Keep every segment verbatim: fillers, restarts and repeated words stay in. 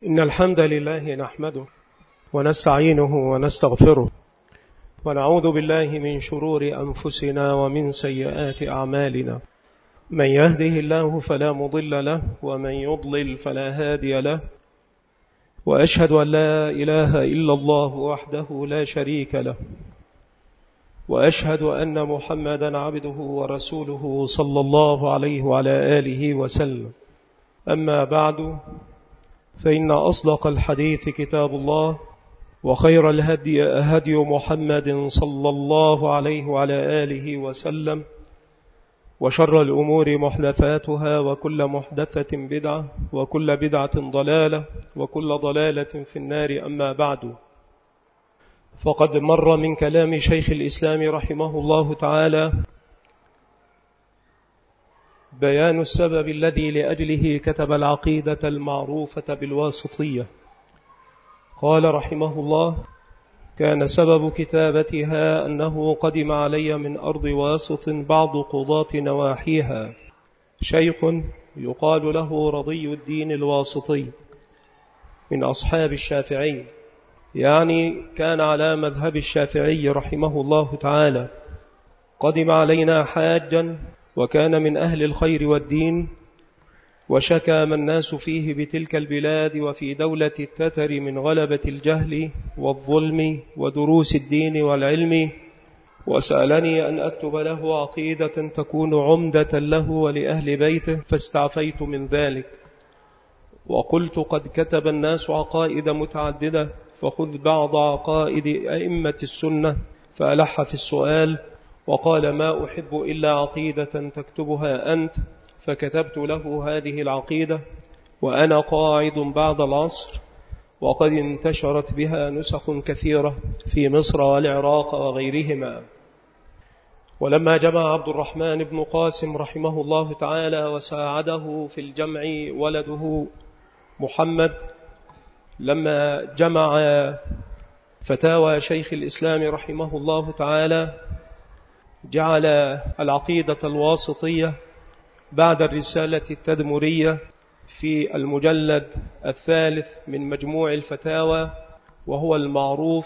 إن الحمد لله نحمده ونستعينه ونستغفره ونعوذ بالله من شرور أنفسنا ومن سيئات أعمالنا. من يهده الله فلا مضل له ومن يضلل فلا هادي له، وأشهد أن لا إله إلا الله وحده لا شريك له، وأشهد أن محمدا عبده ورسوله صلى الله عليه وعلى آله وسلم. أما بعد، فإن أصدق الحديث كتاب الله، وخير الهدي هدي محمد صلى الله عليه وعلى آله وسلم، وشر الأمور محدثاتها، وكل محدثة بدعة، وكل بدعة ضلالة، وكل ضلالة في النار. أما بعد، فقد مر من كلام شيخ الإسلام رحمه الله تعالى بيان السبب الذي لأجله كتب العقيدة المعروفة بالواسطية. قال رحمه الله: كان سبب كتابتها أنه قدم علي من أرض واسط بعض قضاة نواحيها شيخ يقال له رضي الدين الواسطي من أصحاب الشافعي، يعني كان على مذهب الشافعي رحمه الله تعالى. قدم علينا حاجا، وكان من أهل الخير والدين، وشكى ما الناس فيه بتلك البلاد وفي دولة التتر من غلبة الجهل والظلم ودروس الدين والعلم، وسألني أن أكتب له عقيدة تكون عمدة له ولأهل بيته، فاستعفيت من ذلك وقلت: قد كتب الناس عقائد متعددة، فخذ بعض عقائد أئمة السنة. فألح في السؤال وقال: ما أحب إلا عقيدة تكتبها أنت. فكتبت له هذه العقيدة وأنا قاعد بعد العصر، وقد انتشرت بها نسخ كثيرة في مصر والعراق وغيرهما. ولما جمع عبد الرحمن بن قاسم رحمه الله تعالى وساعده في الجمع ولده محمد، لما جمع فتاوى شيخ الإسلام رحمه الله تعالى، جعل العقيدة الواسطية بعد الرسالة التدمرية في المجلد الثالث من مجموع الفتاوى، وهو المعروف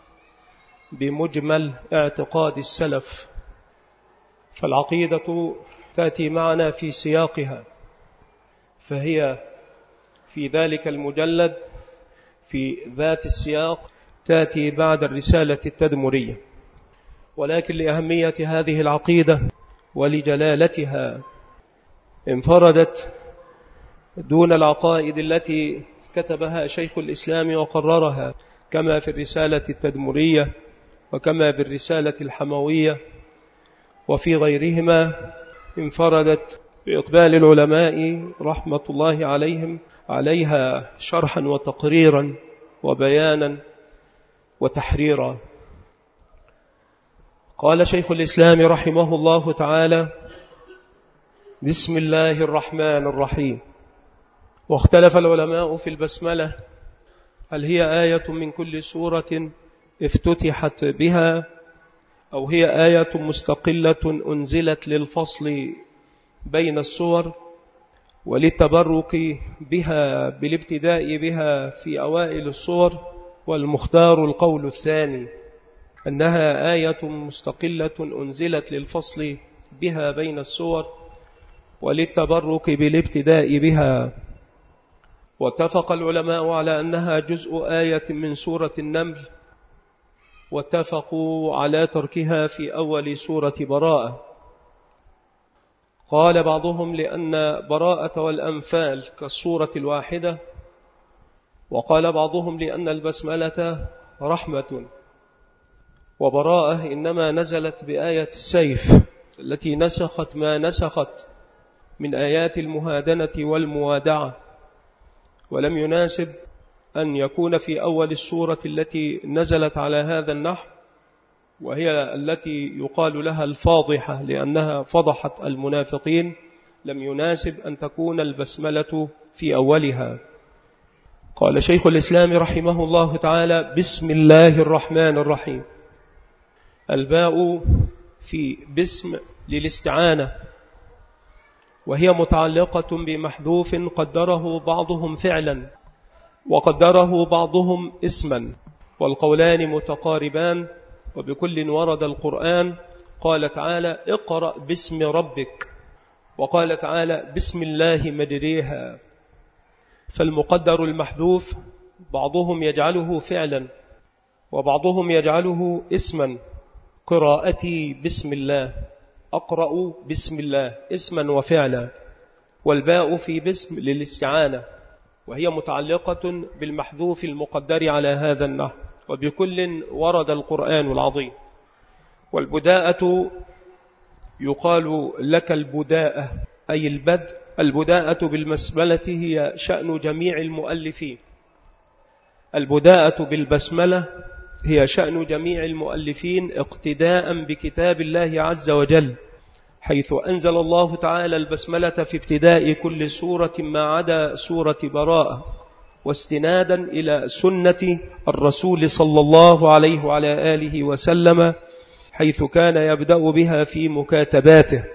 بمجمل اعتقاد السلف. فالعقيدة تأتي معنا في سياقها، فهي في ذلك المجلد في ذات السياق تأتي بعد الرسالة التدمرية. ولكن لأهمية هذه العقيدة ولجلالتها انفردت دون العقائد التي كتبها شيخ الإسلام وقررها، كما في الرسالة التدمرية وكما في الرسالة الحموية وفي غيرهما. انفردت بإقبال العلماء رحمة الله عليهم عليها شرحا وتقريرا وبيانا وتحريرا. قال شيخ الإسلام رحمه الله تعالى: بسم الله الرحمن الرحيم. واختلف العلماء في البسملة، هل هي آية من كل سورة افتتحت بها، أو هي آية مستقلة أنزلت للفصل بين السور وللتبرك بها بالابتداء بها في أوائل السور. والمختار القول الثاني، أنها آية مستقلة أنزلت للفصل بها بين السور وللتبرك بالابتداء بها. واتفق العلماء على أنها جزء آية من سورة النمل، واتفقوا على تركها في أول سورة براءة. قال بعضهم لأن براءة والأنفال كالسورة الواحدة، وقال بعضهم لأن البسملة رحمة، وبراءة إنما نزلت بآية السيف التي نسخت ما نسخت من آيات المهادنة والموادعة، ولم يناسب أن يكون في أول السورة التي نزلت على هذا النحو، وهي التي يقال لها الفاضحة لأنها فضحت المنافقين. لم يناسب أن تكون البسملة في أولها. قال شيخ الإسلام رحمه الله تعالى: بسم الله الرحمن الرحيم. الباء في بسم للاستعانة، وهي متعلقة بمحذوف قدره بعضهم فعلا، وقدره بعضهم اسما، والقولان متقاربان، وبكل ورد القرآن. قال تعالى: اقرأ باسم ربك، وقال تعالى: بسم الله مجريها. فالمقدر المحذوف بعضهم يجعله فعلا وبعضهم يجعله اسما، قراءتي بسم الله، أقرأ بسم الله، اسما وفعلا. والباء في باسم للاستعانة، وهي متعلقة بالمحذوف المقدر على هذا النحو، وبكل ورد القرآن العظيم. والبداءة يقال لك البداءة أي البدء. البداءة بالبسملة هي شأن جميع المؤلفين. البداءة بالبسملة هي شأن جميع المؤلفين اقتداء بكتاب الله عز وجل، حيث أنزل الله تعالى البسملة في ابتداء كل سورة ما عدا سورة براءة، واستنادا إلى سنة الرسول صلى الله عليه وعلى آله وسلم، حيث كان يبدأ بها في مكاتباته.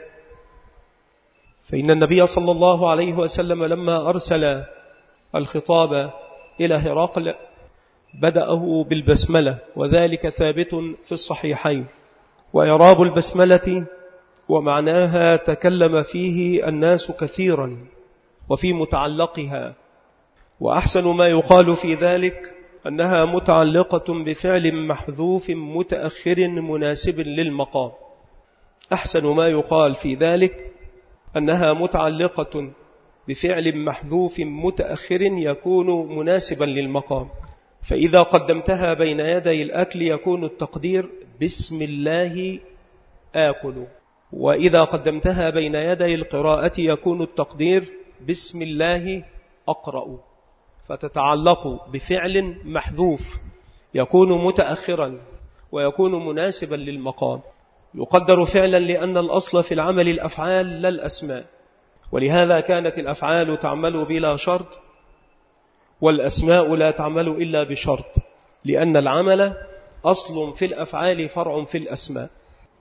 فإن النبي صلى الله عليه وسلم لما أرسل الخطاب إلى هرقل بدأه بالبسملة، وذلك ثابت في الصحيحين. وإعراب البسملة ومعناها تكلم فيه الناس كثيرا وفي متعلقها، وأحسن ما يقال في ذلك أنها متعلقة بفعل محذوف متأخر مناسب للمقام. أحسن ما يقال في ذلك أنها متعلقة بفعل محذوف متأخر يكون مناسبا للمقام. فإذا قدمتها بين يدي الأكل يكون التقدير بسم الله آكل، وإذا قدمتها بين يدي القراءة يكون التقدير بسم الله أقرأ. فتتعلق بفعل محذوف يكون متأخرا ويكون مناسبا للمقام. يقدر فعلا لأن الأصل في العمل الأفعال لا الأسماء، ولهذا كانت الأفعال تعمل بلا شرط، والأسماء لا تعمل إلا بشرط، لأن العمل أصل في الأفعال فرع في الأسماء.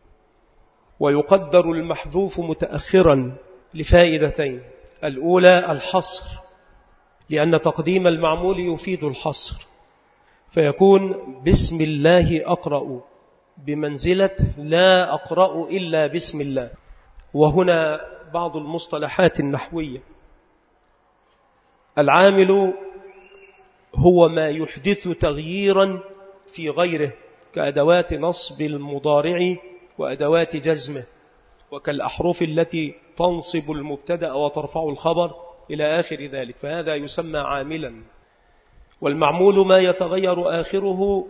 ويقدر المحذوف متأخرا لفائدتين: الأولى الحصر، لأن تقديم المعمول يفيد الحصر، فيكون بسم الله أقرأ بمنزلة لا أقرأ إلا بسم الله. وهنا بعض المصطلحات النحوية: العامل هو ما يحدث تغييرا في غيره، كأدوات نصب المضارع وأدوات جزمه، وكالأحرف التي تنصب المبتدأ وترفع الخبر إلى آخر ذلك، فهذا يسمى عاملا. والمعمول ما يتغير آخره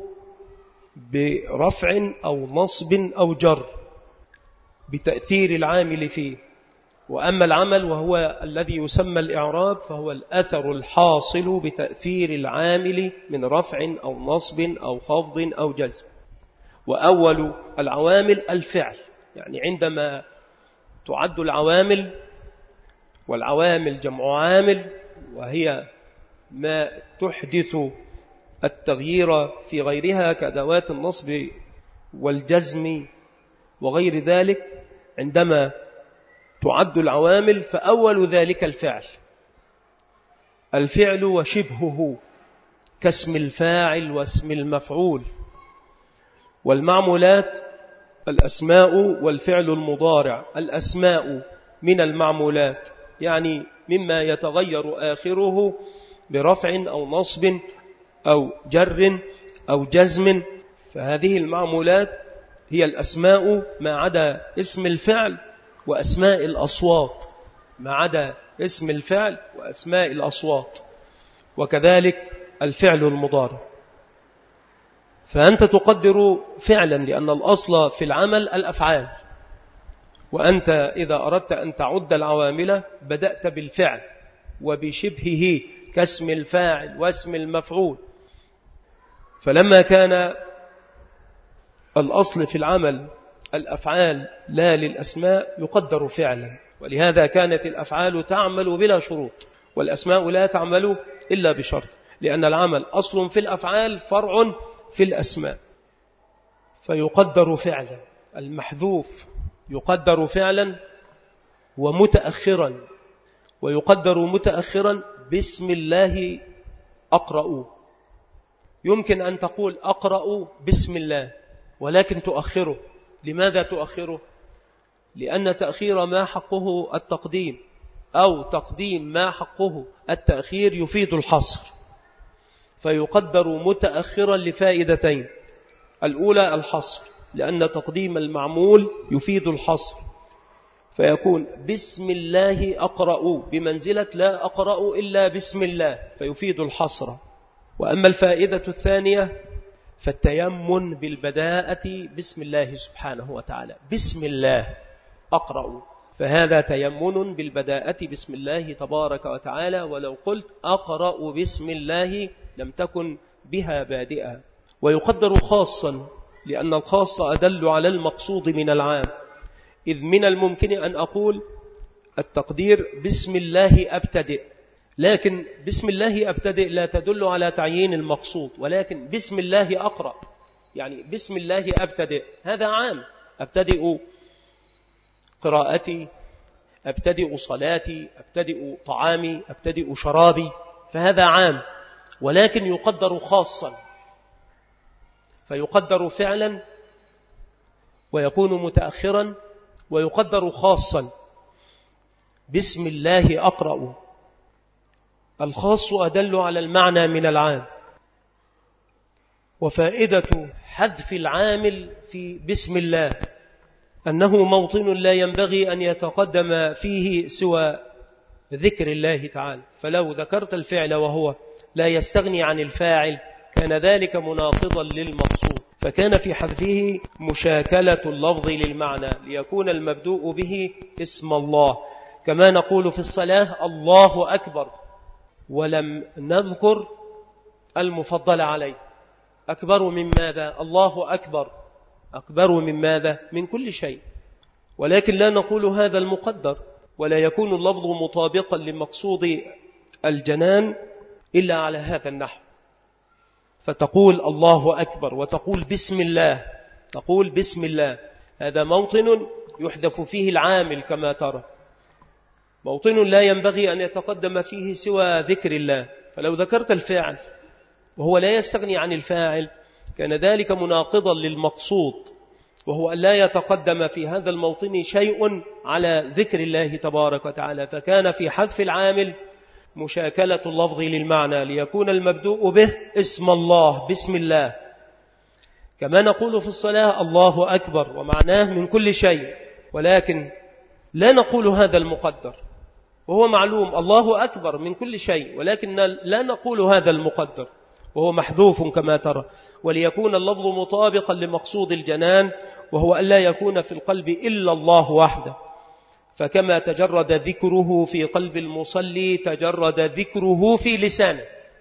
برفع أو نصب أو جر بتأثير العامل فيه. وأما العمل وهو الذي يسمى الإعراب فهو الأثر الحاصل بتأثير العامل من رفع أو نصب أو خفض أو جزم. وأول العوامل الفعل، يعني عندما تعد العوامل، والعوامل جمع عامل، وهي ما تحدث التغيير في غيرها كأدوات النصب والجزم وغير ذلك. عندما تعد العوامل فأول ذلك الفعل، الفعل وشبهه كاسم الفاعل واسم المفعول. والمعمولات الأسماء والفعل المضارع. الأسماء من المعمولات، يعني مما يتغير آخره برفع أو نصب أو جر أو جزم، فهذه المعمولات هي الأسماء ما عدا اسم الفعل وأسماء الأصوات، ما عدا اسم الفعل وأسماء الأصوات. وكذلك الفعل المضارع. فأنت تقدر فعلا لأن الأصل في العمل الأفعال، وأنت إذا أردت أن تعد العوامل بدأت بالفعل وبشبهه كاسم الفاعل واسم المفعول. فلما كان الأصل في العمل الأفعال لا للأسماء يقدر فعلا، ولهذا كانت الأفعال تعمل بلا شروط والأسماء لا تعمل إلا بشرط، لأن العمل أصل في الأفعال فرع في الأسماء. فيقدر فعلا، المحذوف يقدر فعلا ومتأخرا، ويقدر متأخرا بسم الله أقرأ. يمكن أن تقول أقرأ بسم الله ولكن تؤخره. لماذا تؤخره؟ لأن تأخير ما حقه التقديم أو تقديم ما حقه التأخير يفيد الحصر، فيقدر متأخرا لفائدتين. الأولى الحصر، لأن تقديم المعمول يفيد الحصر، فيكون بسم الله أقرأ بمنزلة لا أقرأ إلا بسم الله، فيفيد الحصر. وأما الفائدة الثانية فالتيمن بالبداءة بسم الله سبحانه وتعالى. بسم الله أقرأ، فهذا تيمن بالبداءة بسم الله تبارك وتعالى. ولو قلت أقرأ بسم الله لم تكن بها بادئة. ويقدر خاصا لأن الخاص أدل على المقصود من العام، إذ من الممكن أن أقول التقدير بسم الله أبتدئ، لكن بسم الله أبتدئ لا تدل على تعيين المقصود، ولكن بسم الله أقرأ يعني بسم الله أبتدئ هذا عام. أبتدئ قراءتي، أبتدئ صلاتي، أبتدئ طعامي، أبتدئ شرابي، فهذا عام، ولكن يقدر خاصا، فيقدر فعلا ويكون متأخرا، ويقدر خاصا بسم الله أقرأ. الخاص أدل على المعنى من العام. وفائدة حذف العامل في بسم الله أنه موطن لا ينبغي أن يتقدم فيه سوى ذكر الله تعالى، فلو ذكرت الفعل وهو لا يستغني عن الفاعل كان ذلك مناقضا للمقصود، فكان في حذفه مشاكلة اللفظ للمعنى ليكون المبدوء به اسم الله، كما نقول في الصلاة الله أكبر ولم نذكر المفضل عليه. أكبر من ماذا؟ الله أكبر، أكبر من ماذا؟ من كل شيء، ولكن لا نقول هذا المقدر، ولا يكون اللفظ مطابقا لمقصود الجنان إلا على هذا النحو. فتقول الله أكبر وتقول بسم الله، تقول بسم الله، هذا موطن يحذف فيه العامل كما ترى، موطن لا ينبغي أن يتقدم فيه سوى ذكر الله. فلو ذكرت الفاعل وهو لا يستغني عن الفاعل كان ذلك مناقضا للمقصود، وهو أن لا يتقدم في هذا الموطن شيء على ذكر الله تبارك وتعالى، فكان في حذف العامل مشاكلة اللفظ للمعنى ليكون المبدوء به اسم الله بسم الله. كما نقول في الصلاة الله أكبر ومعناه من كل شيء، ولكن لا نقول هذا المقدر، وهو معلوم الله أكبر من كل شيء، ولكن لا نقول هذا المقدر وهو محذوف كما ترى، وليكون اللفظ مطابقا لمقصود الجنان، وهو ألا يكون في القلب إلا الله وحده. فكما تجرد ذكره في قلب المصلي تجرد ذكره في لسانه.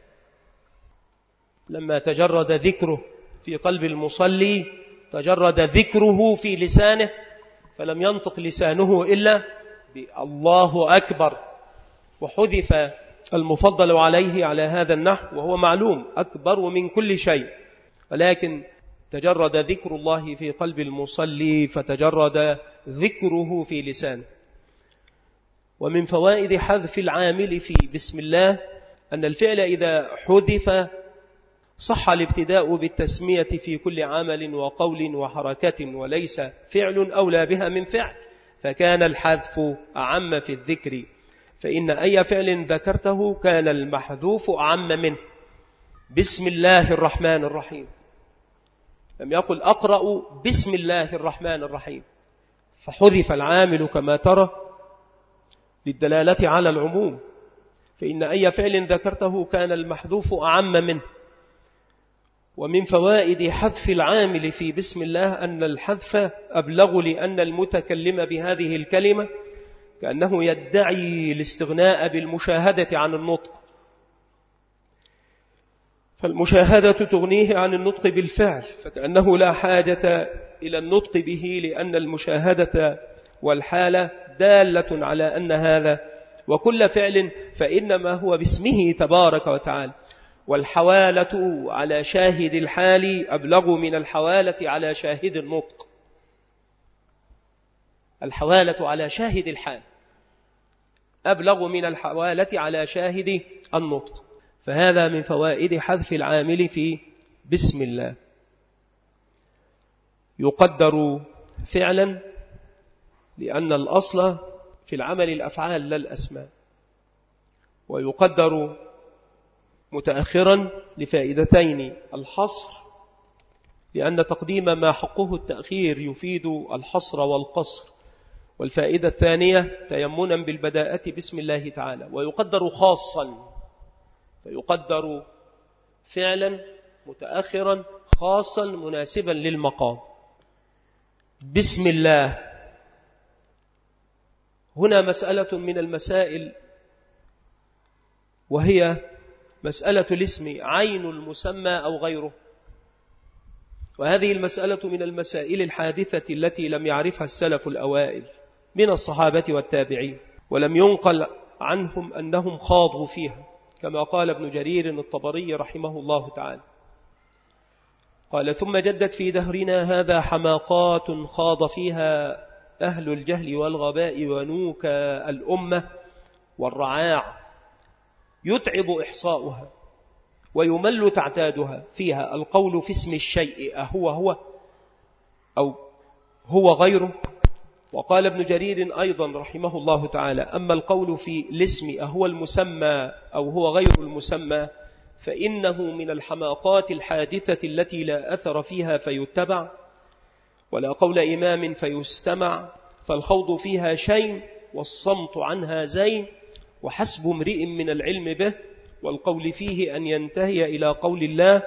لما تجرد ذكره في قلب المصلي تجرد ذكره في لسانه، فلم ينطق لسانه إلا بالله أكبر، وحذف المفضل عليه على هذا النحو، وهو معلوم أكبر من كل شيء، ولكن تجرد ذكر الله في قلب المصلي فتجرد ذكره في لسانه. ومن فوائد حذف العامل في بسم الله أن الفعل إذا حذف صح الابتداء بالتسمية في كل عمل وقول وحركة، وليس فعل أولى بها من فعل، فكان الحذف أعم في الذكر، فإن أي فعل ذكرته كان المحذوف أعم منه. بسم الله الرحمن الرحيم، لم يقل أقرأ بسم الله الرحمن الرحيم، فحذف العامل كما ترى للدلالة على العموم، فإن أي فعل ذكرته كان المحذوف أعم منه. ومن فوائد حذف العامل في بسم الله أن الحذف أبلغ، لأن المتكلم بهذه الكلمة كأنه يدعي الاستغناء بالمشاهدة عن النطق، فالمشاهدة تغنيه عن النطق بالفعل، فكأنه لا حاجة إلى النطق به، لأن المشاهدة والحالة دالة على أن هذا وكل فعل فإنما هو باسمه تبارك وتعالى. والحوالة على شاهد الحال أبلغ من الحوالة على شاهد النطق. الحوالة على شاهد الحال أبلغ من الحوالة على شاهد النطق، فهذا من فوائد حذف العامل في بسم الله. يقدر فعلا لأن الأصل في العمل الأفعال لا الأسماء، ويقدر متأخرا لفائدتين: الحصر لأن تقديم ما حقه التأخير يفيد الحصر والقصر، والفائدة الثانية تيمنا بالبداءة بسم الله تعالى. ويقدر خاصا، فيقدر فعلا متأخرا خاصا مناسبا للمقام. بسم الله هنا مسألة من المسائل، وهي مسألة الاسم عين المسمى أو غيره. وهذه المسألة من المسائل الحادثة التي لم يعرفها السلف الأوائل من الصحابة والتابعين، ولم ينقل عنهم أنهم خاضوا فيها، كما قال ابن جرير الطبري رحمه الله تعالى، قال: ثم جدت في دهرنا هذا حماقات خاض فيها أهل الجهل والغباء ونوك الأمة والرعاع، يتعب إحصاؤها ويمل تعتادها. فيها القول في اسم الشيء أهو هو أو هو غيره. وقال ابن جرير أيضا رحمه الله تعالى: أما القول في الاسم أهو المسمى أو هو غير المسمى فإنه من الحماقات الحادثة التي لا أثر فيها فيتبع، ولا قول إمام فيستمع، فالخوض فيها شيء والصمت عنها زين، وحسب امرئ من العلم به والقول فيه أن ينتهي إلى قول الله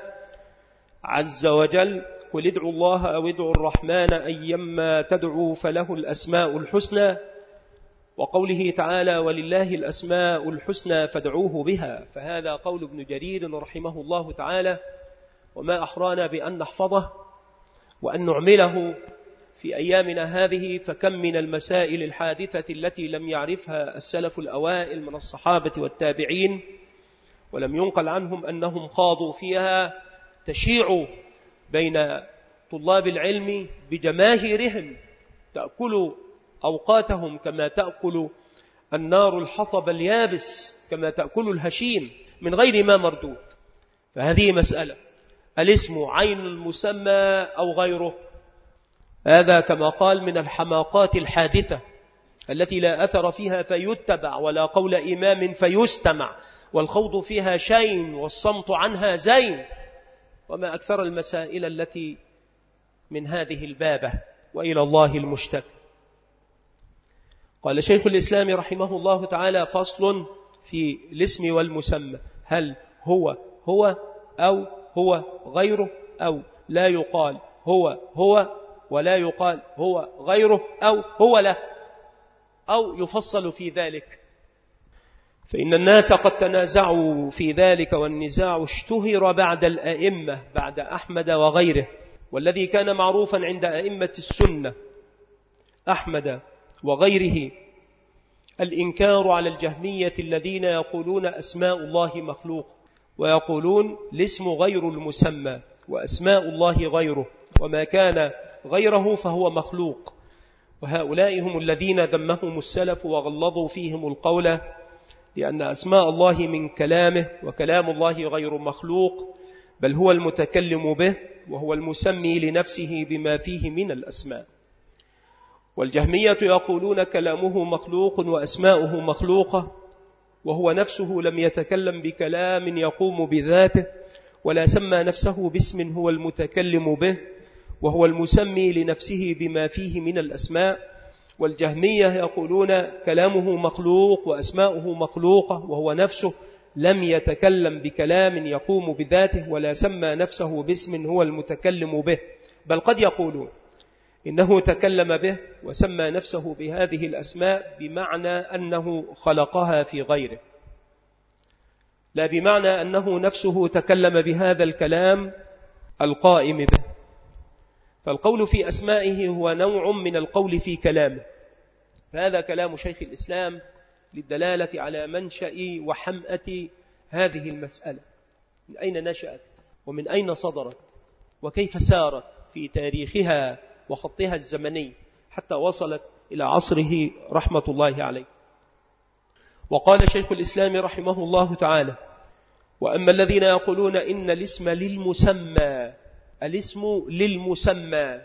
عز وجل: قل ادعوا الله أو ادعوا الرحمن أيما تدعوا فله الأسماء الحسنى، وقوله تعالى: ولله الأسماء الحسنى فادعوه بها. فهذا قول ابن جرير رحمه الله تعالى، وما أحرانا بأن نحفظه وأن نعمله في أيامنا هذه. فكم من المسائل الحادثة التي لم يعرفها السلف الأوائل من الصحابة والتابعين ولم ينقل عنهم أنهم خاضوا فيها، تشيع بين طلاب العلم بجماهيرهم، تأكل أوقاتهم كما تأكل النار الحطب اليابس، كما تأكل الهشيم من غير ما مردود. فهذه مسألة الاسم عين المسمى أو غيره، هذا كما قال من الحماقات الحادثة التي لا أثر فيها فيتبع، ولا قول إمام فيستمع، والخوض فيها شين والصمت عنها زين. وما أكثر المسائل التي من هذه البابة، وإلى الله المشتكى. قال شيخ الإسلام رحمه الله تعالى: فصل في الاسم والمسمى، هل هو هو أو هو غيره، أو لا يقال هو هو ولا يقال هو غيره، أو هو له، أو يفصل في ذلك. فإن الناس قد تنازعوا في ذلك، والنزاع اشتهر بعد الأئمة بعد أحمد وغيره. والذي كان معروفا عند أئمة السنة أحمد وغيره الإنكار على الجهمية الذين يقولون أسماء الله مخلوق، ويقولون الاسم غير المسمى وأسماء الله غيره، وما كان غيره فهو مخلوق. وهؤلاء هم الذين ذمهم السلف وغلظوا فيهم القول، لأن أسماء الله من كلامه، وكلام الله غير مخلوق، بل هو المتكلم به، وهو المسمي لنفسه بما فيه من الأسماء. والجهمية يقولون كلامه مخلوق وأسماؤه مخلوقة، وهو نفسه لم يتكلم بكلام يقوم بذاته، ولا سمى نفسه باسم هو المتكلم به، وهو المسمي لنفسه بما فيه من الأسماء. والجهمية يقولون كلامه مخلوق وأسماؤه مخلوقة، وهو نفسه لم يتكلم بكلام يقوم بذاته، ولا سمى نفسه باسم هو المتكلم به، بل قد يقولون إنه تكلم به وسمى نفسه بهذه الأسماء بمعنى أنه خلقها في غيره، لا بمعنى أنه نفسه تكلم بهذا الكلام القائم به. فالقول في أسمائه هو نوع من القول في كلامه. فهذا كلام شيخ الإسلام للدلالة على منشأ وحمأة هذه المسألة، من أين نشأت ومن أين صدرت وكيف سارت في تاريخها وخطها الزمني حتى وصلت إلى عصره رحمة الله عليه. وقال شيخ الإسلام رحمه الله تعالى: وأما الذين يقولون إن الاسم للمسمى، الاسم للمسمى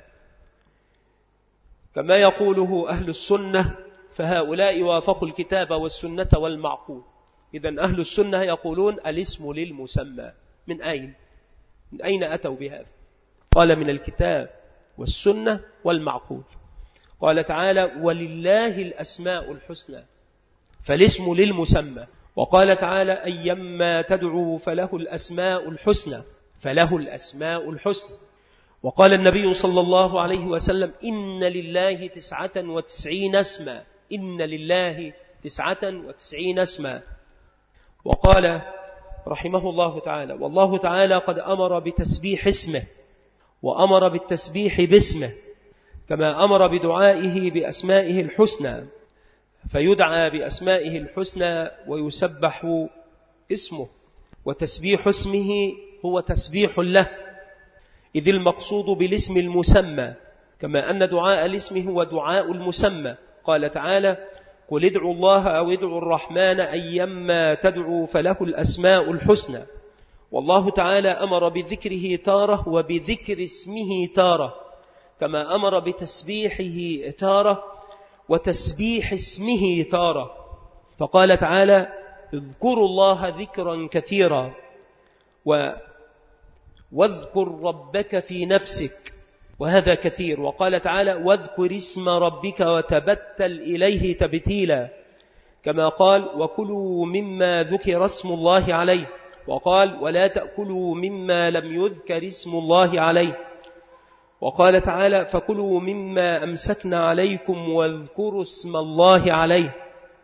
كما يقوله أهل السنة، فهؤلاء وافقوا الكتاب والسنة والمعقول. إذن أهل السنة يقولون الاسم للمسمى. من أين؟ من أين أتوا بهذا؟ قال من الكتاب والسنة والمعقول. قال تعالى ولله الأسماء الحسنى، فالاسم للمسمى. وقال تعالى أيما تدعو فله الأسماء الحسنى، فله الأسماء الحسنى. وقال النبي صلى الله عليه وسلم إن لله تسعة وتسعين اسما، إن لله تسعة وتسعين اسما. وقال رحمه الله تعالى والله تعالى قد أمر بتسبيح اسمه وأمر بالتسبيح باسمه، كما أمر بدعائه بأسمائه الحسنى، فيدعى بأسمائه الحسنى ويسبح اسمه، وتسبيح اسمه هو تسبيح له، إذ المقصود بالاسم المسمى، كما أن دعاء الاسم هو دعاء المسمى. قال تعالى قل ادعوا الله أو ادعوا الرحمن أيما تدعوا فله الأسماء الحسنى. والله تعالى أمر بذكره تارة وبذكر اسمه تارة، كما أمر بتسبيحه تارة وتسبيح اسمه تارة. فقال تعالى اذكروا الله ذكرا كثيرا و واذكر ربك في نفسك، وهذا كثير. وقال تعالى واذكر اسم ربك وتبتل إليه تبتيلا، كما قال وكلوا مما ذكر اسم الله عليه، وقال ولا تأكلوا مما لم يذكر اسم الله عليه. وقال تعالى فكلوا مما أمسكنا عليكم واذكروا اسم الله عليه.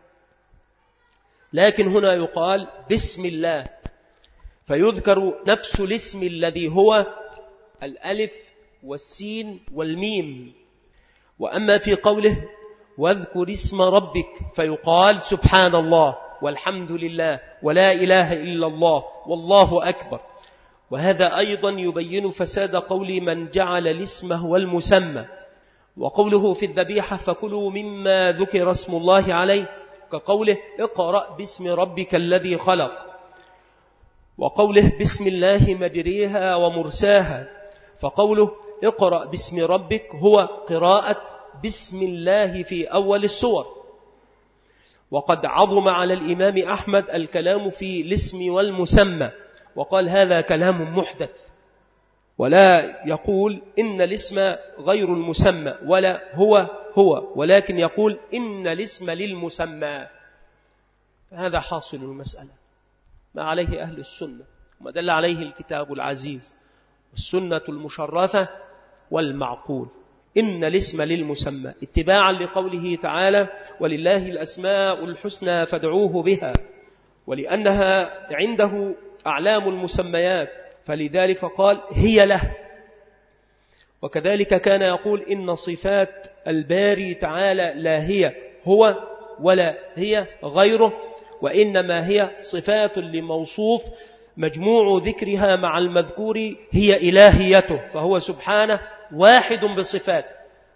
لكن هنا يقال بسم الله، فيذكر نفس الاسم الذي هو الألف والسين والميم. وأما في قوله واذكر اسم ربك فيقال سبحان الله والحمد لله ولا إله إلا الله والله أكبر. وهذا أيضا يبين فساد قول من جعل الاسم هو المسمى. وقوله في الذبيحة فكلوا مما ذكر اسم الله عليه، كقوله اقرأ باسم ربك الذي خلق، وقوله بسم الله مجريها ومرساها، فقوله اقرأ باسم ربك هو قراءة بسم الله في أول السور. وقد عظم على الإمام أحمد الكلام في الاسم والمسمى، وقال هذا كلام محدث، ولا يقول إن الاسم غير المسمى ولا هو هو، ولكن يقول إن الاسم للمسمى. هذا حاصل المسألة ما عليه أهل السنة وما دل عليه الكتاب العزيز والسنة المشرفة والمعقول. إن الاسم للمسمى اتباعا لقوله تعالى ولله الأسماء الحسنى فادعوه بها، ولأنها عنده أعلام المسميات فلذلك قال هي له. وكذلك كان يقول إن صفات الباري تعالى لا هي هو ولا هي غيره، وإنما هي صفات لموصوف مجموع ذكرها مع المذكور هي إلهيته، فهو سبحانه واحد بصفاته.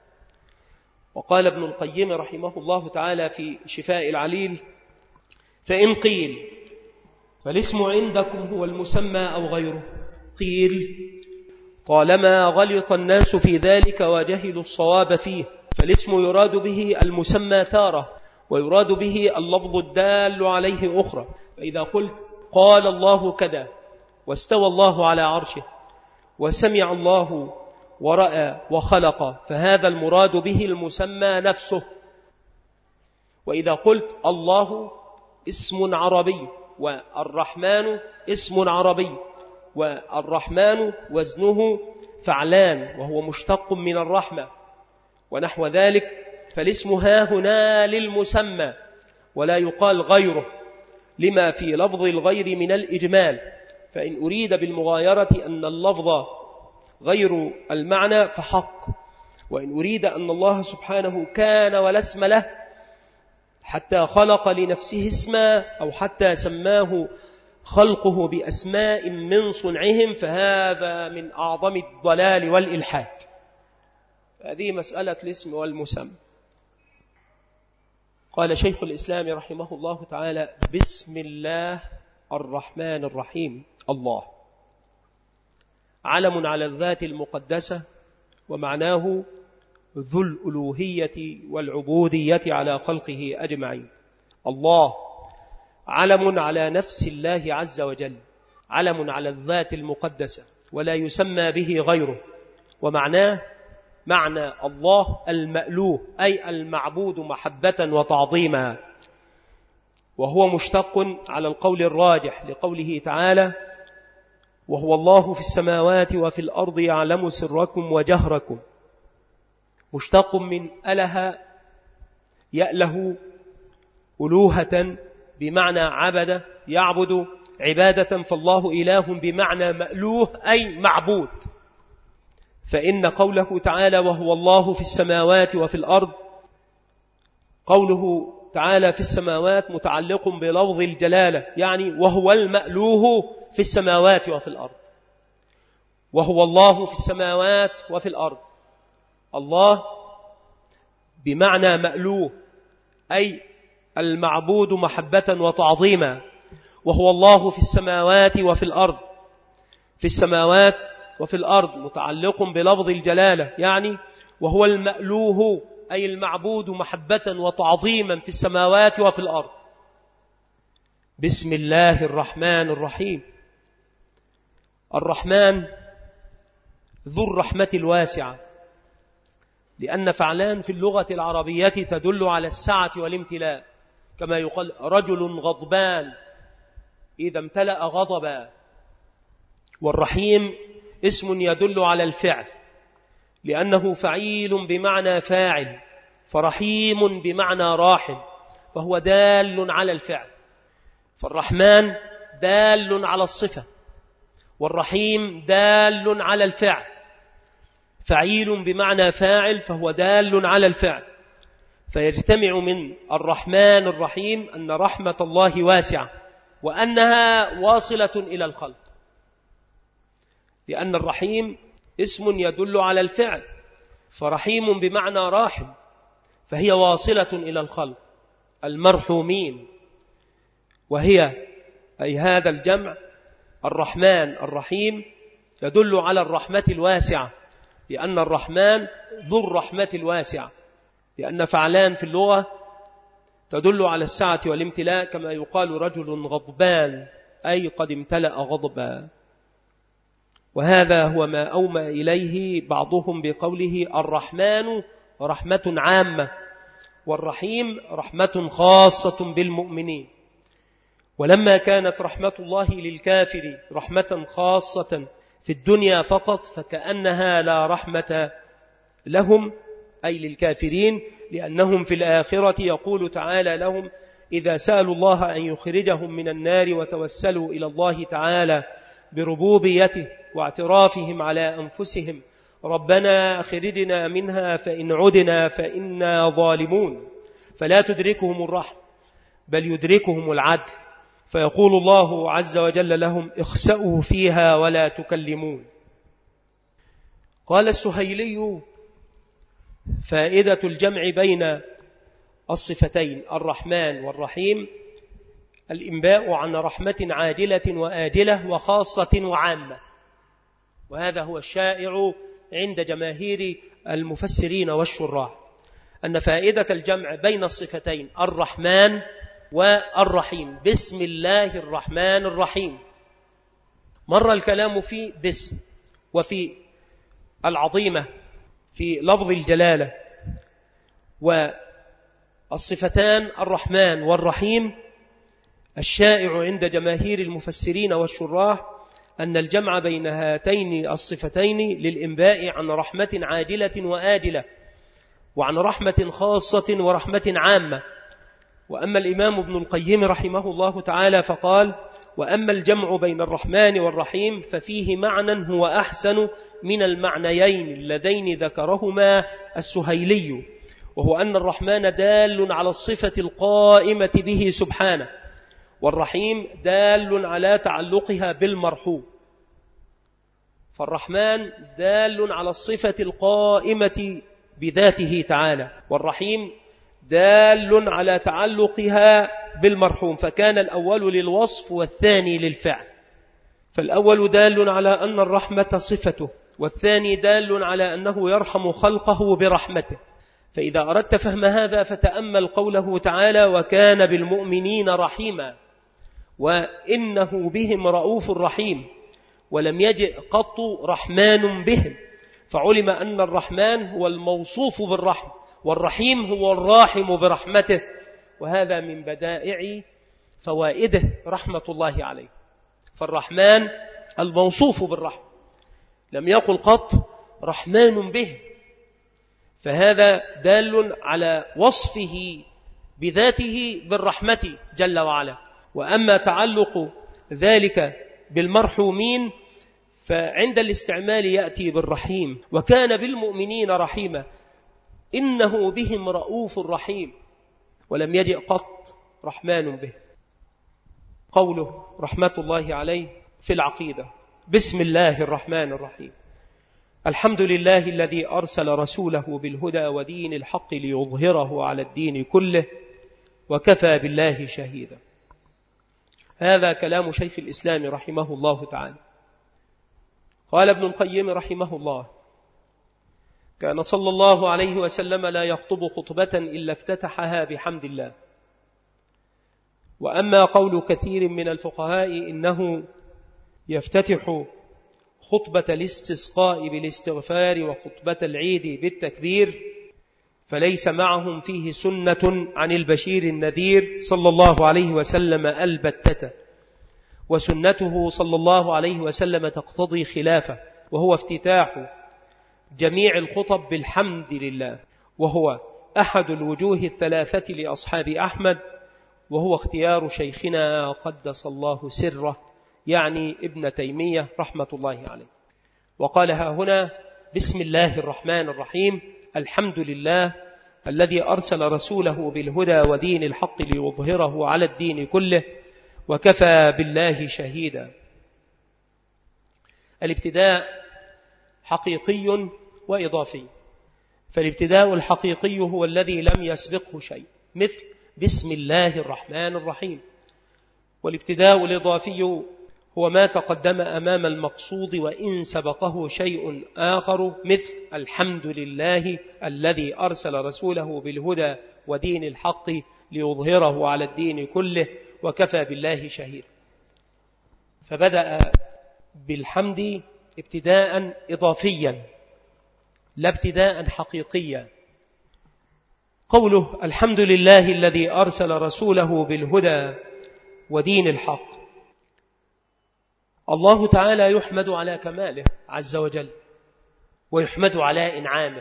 وقال ابن القيم رحمه الله تعالى في شفاء العليل فإن قيل فالاسم عندكم هو المسمى أو غيره، قيل طالما غلط الناس في ذلك وجهلوا الصواب فيه، فالاسم يراد به المسمى تارة ويراد به اللفظ الدال عليه أخرى. فإذا قلت قال الله كذا واستوى الله على عرشه وسمع الله ورأى وخلق، فهذا المراد به المسمى نفسه. وإذا قلت الله اسم عربي والرحمن اسم عربي والرحمن وزنه فعلان وهو مشتق من الرحمة ونحو ذلك، فالاسم ها هنا للمسمى ولا يقال غيره، لما في لفظ الغير من الإجمال. فإن أريد بالمغايرة أن اللفظ غير المعنى فحق، وإن أريد أن الله سبحانه كان ولا اسم له حتى خلق لنفسه اسما أو حتى سماه خلقه بأسماء من صنعهم، فهذا من أعظم الضلال والإلحاد. هذه مسألة الاسم والمسمى. قال شيخ الإسلام رحمه الله تعالى بسم الله الرحمن الرحيم الله، علم على الذات المقدسة، ومعناه ذو الألوهية والعبودية على خلقه أجمعين. الله علم على نفس الله عز وجل، علم على الذات المقدسة ولا يسمى به غيره، ومعناه معنى الله المألوه، أي المعبود محبة وتعظيما، وهو مشتق على القول الراجح لقوله تعالى: وهو الله في السماوات وفي الأرض يعلم سركم وجهركم، مشتق من أله يأله ألوهة بمعنى عبد يعبد عبادة، فالله إله بمعنى مألوه أي معبود. فإن قوله تعالى وهو الله في السماوات وفي الأرض، قوله تعالى في السماوات متعلق بلفظ الجلالة، يعني وهو المألوه في السماوات وفي الأرض، وهو الله في السماوات وفي الأرض. الله بمعنى مألوه أي المعبود محبة وتعظيما، وهو الله في السماوات وفي الأرض، في السماوات وفي الأرض متعلق بلفظ الجلالة، يعني وهو المألوه أي المعبود محبة وتعظيما في السماوات وفي الأرض. بسم الله الرحمن الرحيم. الرحمن ذو الرحمة الواسعة، لأن فعلان في اللغة العربية تدل على السعة والامتلاء، كما يقال رجل غضبان إذا امتلأ غضبا. والرحيم اسم يدل على الفعل، لأنه فعيل بمعنى فاعل، فرحيم بمعنى راحم، فهو دال على الفعل. فالرحمن دال على الصفة، والرحيم دال على الفعل، فعيل بمعنى فاعل فهو دال على الفعل. فيجتمع من الرحمن الرحيم أن رحمة الله واسعة، وأنها واصلة إلى الخلق، لأن الرحيم اسم يدل على الفعل، فرحيم بمعنى راحم، فهي واصلة إلى الخلق المرحومين، وهي أي هذا الجمع الرحمن الرحيم يدل على الرحمة الواسعة، لأن الرحمن ذو الرحمة الواسعة، لأن فعلان في اللغة تدل على السعة والامتلاء، كما يقال رجل غضبان أي قد امتلأ غضبا. وهذا هو ما أومأ إليه بعضهم بقوله الرحمن رحمة عامة، والرحيم رحمة خاصة بالمؤمنين. ولما كانت رحمة الله للكافر رحمة خاصة في الدنيا فقط، فكأنها لا رحمة لهم أي للكافرين، لأنهم في الآخرة يقول تعالى لهم إذا سألوا الله أن يخرجهم من النار وتوسلوا إلى الله تعالى بربوبيته واعترافهم على أنفسهم ربنا أخرجنا منها فإن عدنا فإنا ظالمون، فلا تدركهم الرحمة بل يدركهم العدل، فيقول الله عز وجل لهم اخسأوا فيها ولا تكلمون. قال السهيلي فائدة الجمع بين الصفتين الرحمن والرحيم الإنباء عن رحمة عاجلة وآجلة وخاصة وعامة، وهذا هو الشائع عند جماهير المفسرين والشراح، أن فائدة الجمع بين الصفتين الرحمن والرحيم بسم الله الرحمن الرحيم. مر الكلام في باسم وفي العظيمة في لفظ الجلالة، والصفتان الرحمن والرحيم الشائع عند جماهير المفسرين والشراح أن الجمع بين هاتين الصفتين للإنباء عن رحمة عاجلة وآجلة، وعن رحمة خاصة ورحمة عامة. وأما الإمام ابن القيم رحمه الله تعالى فقال وأما الجمع بين الرحمن والرحيم ففيه معنى هو أحسن من المعنيين اللذين ذكرهما السهيلي، وهو أن الرحمن دال على الصفة القائمة به سبحانه، والرحيم دال على تعلقها بالمرحوم. فالرحمن دال على الصفة القائمة بذاته تعالى، والرحيم دال على تعلقها بالمرحوم، فكان الأول للوصف والثاني للفعل. فالأول دال على أن الرحمة صفته، والثاني دال على أنه يرحم خلقه برحمته. فإذا أردت فهم هذا فتأمل قوله تعالى: وكان بالمؤمنين رحيما، وإنه بهم رؤوف رحيم، ولم يجئ قط رحمن بهم، فعلم أن الرحمن هو الموصوف بالرحمة، والرحيم هو الراحم برحمته. وهذا من بدائع فوائده رحمة الله عليه. فالرحمن الموصوف بالرحمة، لم يقل قط رحمن به، فهذا دال على وصفه بذاته بالرحمة جل وعلا. وأما تعلق ذلك بالمرحومين فعند الاستعمال يأتي بالرحيم، وكان بالمؤمنين رحيما، إنه بهم رؤوف رحيم، ولم يجئ قط رحمن به. قوله رحمة الله عليه في العقيدة: بسم الله الرحمن الرحيم، الحمد لله الذي أرسل رسوله بالهدى ودين الحق ليظهره على الدين كله وكفى بالله شهيدا. هذا كلام شيخ الإسلام رحمه الله تعالى. قال ابن القيم رحمه الله: كان صلى الله عليه وسلم لا يخطب خطبة إلا افتتحها بحمد الله. وأما قول كثير من الفقهاء إنه يفتتح خطبة الاستسقاء بالاستغفار وخطبة العيد بالتكبير فليس معهم فيه سنة عن البشير النذير صلى الله عليه وسلم البتة، وسنته صلى الله عليه وسلم تقتضي خلافه، وهو افتتاح جميع الخطب بالحمد لله، وهو أحد الوجوه الثلاثة لأصحاب أحمد، وهو اختيار شيخنا قدس الله سره، يعني ابن تيمية رحمة الله عليه. وقالها هنا: بسم الله الرحمن الرحيم، الحمد لله الذي أرسل رسوله بالهدى ودين الحق ليظهره على الدين كله وكفى بالله شهيدا. الابتداء حقيقي وإضافي، فالابتداء الحقيقي هو الذي لم يسبقه شيء، مثل بسم الله الرحمن الرحيم. والابتداء الإضافي هو ما تقدم أمام المقصود وإن سبقه شيء آخر، مثل الحمد لله الذي أرسل رسوله بالهدى ودين الحق ليظهره على الدين كله وكفى بالله شهيدا. فبدأ بالحمد ابتداء إضافيا لا ابتداء حقيقيا. قوله الحمد لله الذي أرسل رسوله بالهدى ودين الحق، الله تعالى يحمد على كماله عز وجل، ويحمد على إنعامه،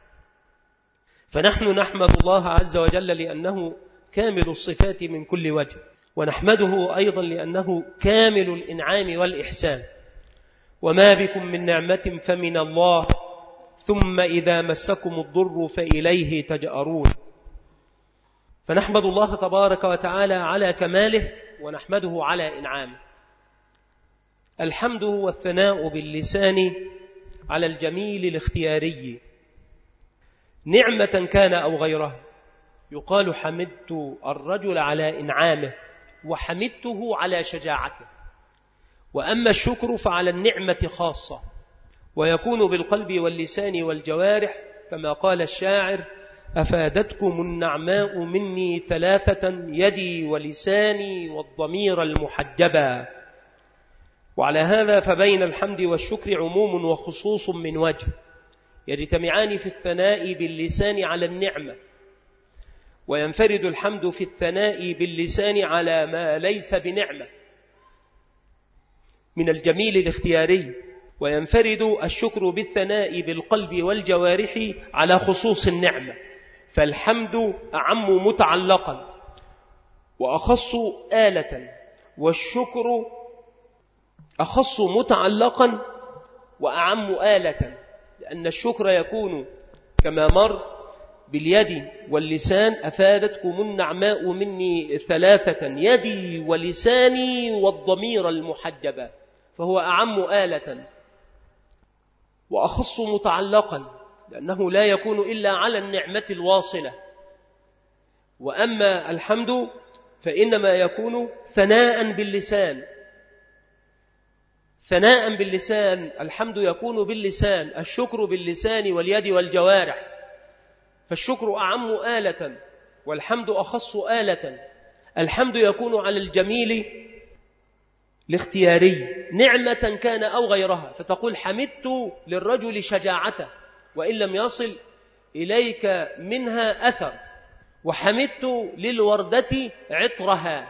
فنحن نحمد الله عز وجل لأنه كامل الصفات من كل وجه، ونحمده أيضا لأنه كامل الإنعام والإحسان. وما بكم من نعمة فمن الله، ثم إذا مسكم الضر فإليه تجأرون. فنحمد الله تبارك وتعالى على كماله، ونحمده على إنعامه. الحمد هو الثناء باللسان على الجميل الاختياري، نعمة كان أو غيرها. يقال حمدت الرجل على إنعامه، وحمدته على شجاعته. وأما الشكر فعلى النعمة خاصة، ويكون بالقلب واللسان والجوارح، كما قال الشاعر: أفادتكم النعماء مني ثلاثة، يدي ولساني والضمير المحجبا. وعلى هذا فبين الحمد والشكر عموم وخصوص من وجه، يجتمعان في الثناء باللسان على النعمة، وينفرد الحمد في الثناء باللسان على ما ليس بنعمة من الجميل الاختياري، وينفرد الشكر بالثناء بالقلب والجوارح على خصوص النعمة. فالحمد أعم متعلقا وأخص آلة، والشكر أخص متعلقا وأعم آلة، لأن الشكر يكون كما مر باليد واللسان. أفادتكم النعماء مني ثلاثة، يدي ولساني والضمير المحجبة، فهو أعم آلة وأخص متعلقا، لأنه لا يكون إلا على النعمة الواصلة. وأما الحمد فإنما يكون ثناء باللسان، ثناء باللسان. الحمد يكون باللسان، الشكر باللسان واليد والجوارح، فالشكر أعم آلة والحمد أخص آلة. الحمد يكون على الجميل الاختياري، نعمة كان أو غيرها، فتقول حمدت للرجل شجاعته وإن لم يصل إليك منها أثر، وحمدت للوردة عطرها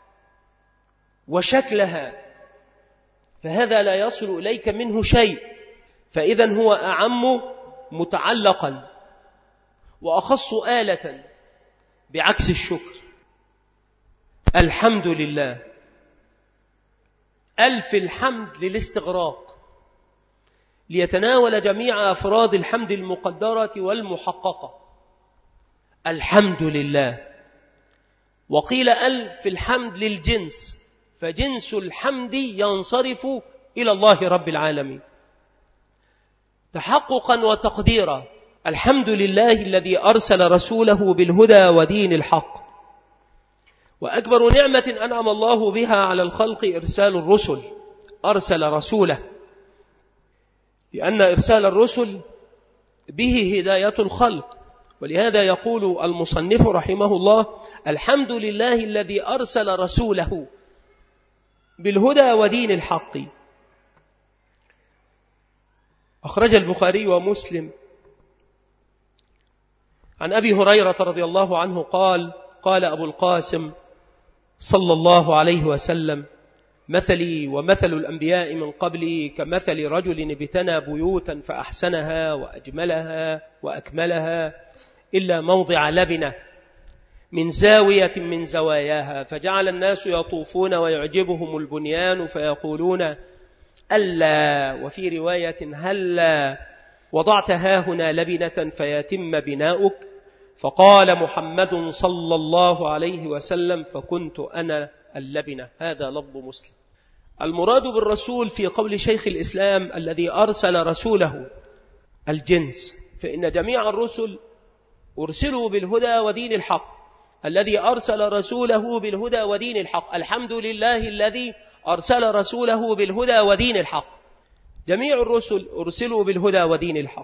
وشكلها، فهذا لا يصل إليك منه شيء، فإذن هو أعم متعلقا وأخص آلة بعكس الشكر. الحمد لله، ألف الحمد للاستغراق ليتناول جميع أفراد الحمد المقدرة والمحققة. الحمد لله. وقيل ألف الحمد للجنس، فجنس الحمد ينصرف إلى الله رب العالمين تحققا وتقديرا. الحمد لله الذي أرسل رسوله بالهدى ودين الحق. وأكبر نعمة أنعم الله بها على الخلق إرسال الرسل، أرسل رسوله، لأن إرسال الرسل به هداية الخلق. ولهذا يقول المصنف رحمه الله: الحمد لله الذي أرسل رسوله بالهدى ودين الحق. أخرج البخاري ومسلم عن أبي هريرة رضي الله عنه قال: قال أبو القاسم صلى الله عليه وسلم: مثلي ومثل الأنبياء من قبلي كمثل رجل ابتنى بيوتا فأحسنها وأجملها وأكملها إلا موضع لبنة من زاوية من زواياها، فجعل الناس يطوفون ويعجبهم البنيان فيقولون ألا، وفي رواية هلا وضعت هاهنا لبنة فيتم بناؤك، فقال محمد صلى الله عليه وسلم: فكنت أنا اللبنة. هذا لفظ مسلم. المراد بالرسول في قول شيخ الإسلام الذي أرسل رسوله الجنس، فإن جميع الرسل أرسلوا بالهدى ودين الحق. الذي أرسل رسوله بالهدى ودين الحق، الحمد لله الذي أرسل رسوله بالهدى ودين الحق. جميع الرسل أرسلوا بالهدى ودين الحق،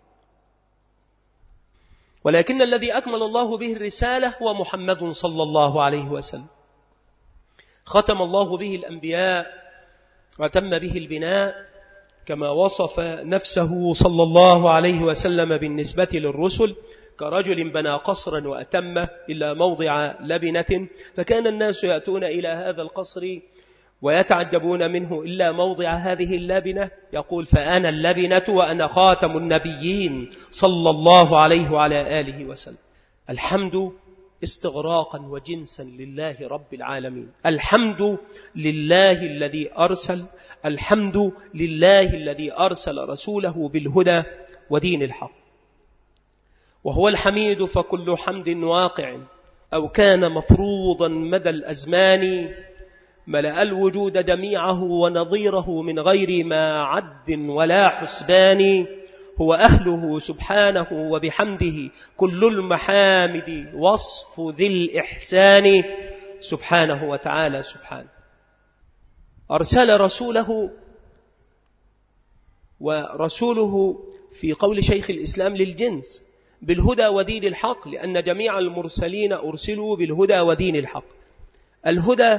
ولكن الذي أكمل الله به الرسالة هو محمد صلى الله عليه وسلم. ختم الله به الأنبياء وتم به البناء، كما وصف نفسه صلى الله عليه وسلم بالنسبة للرسل: كرجل بنى قصرا وأتمه إلا موضع لبنة، فكان الناس يأتون إلى هذا القصر ويتعجبون منه إلا موضع هذه اللبنة. يقول: فأنا اللبنة وأنا خاتم النبيين صلى الله عليه وعلى آله وسلم. الحمد استغراقا وجنسا لله رب العالمين. الحمد لله الذي أرسل، الحمد لله الذي أرسل رسوله بالهدى ودين الحق. وهو الحميد، فكل حمد واقع أو كان مفروضا مدى الأزمان ملأ الوجود جميعه ونظيره من غير ما عد ولا حسبان. هو أهله سبحانه وبحمده كل المحامد وصف ذي الإحسان سبحانه وتعالى. سبحانه أرسل رسوله، ورسوله في قول شيخ الإسلام للجنس بالهدى ودين الحق، لأن جميع المرسلين أرسلوا بالهدى ودين الحق. الهدى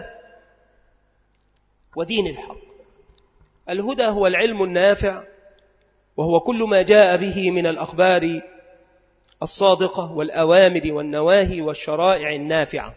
ودين الحق. الهدى هو العلم النافع، وهو كل ما جاء به من الأخبار الصادقة والأوامر والنواهي والشرائع النافعة.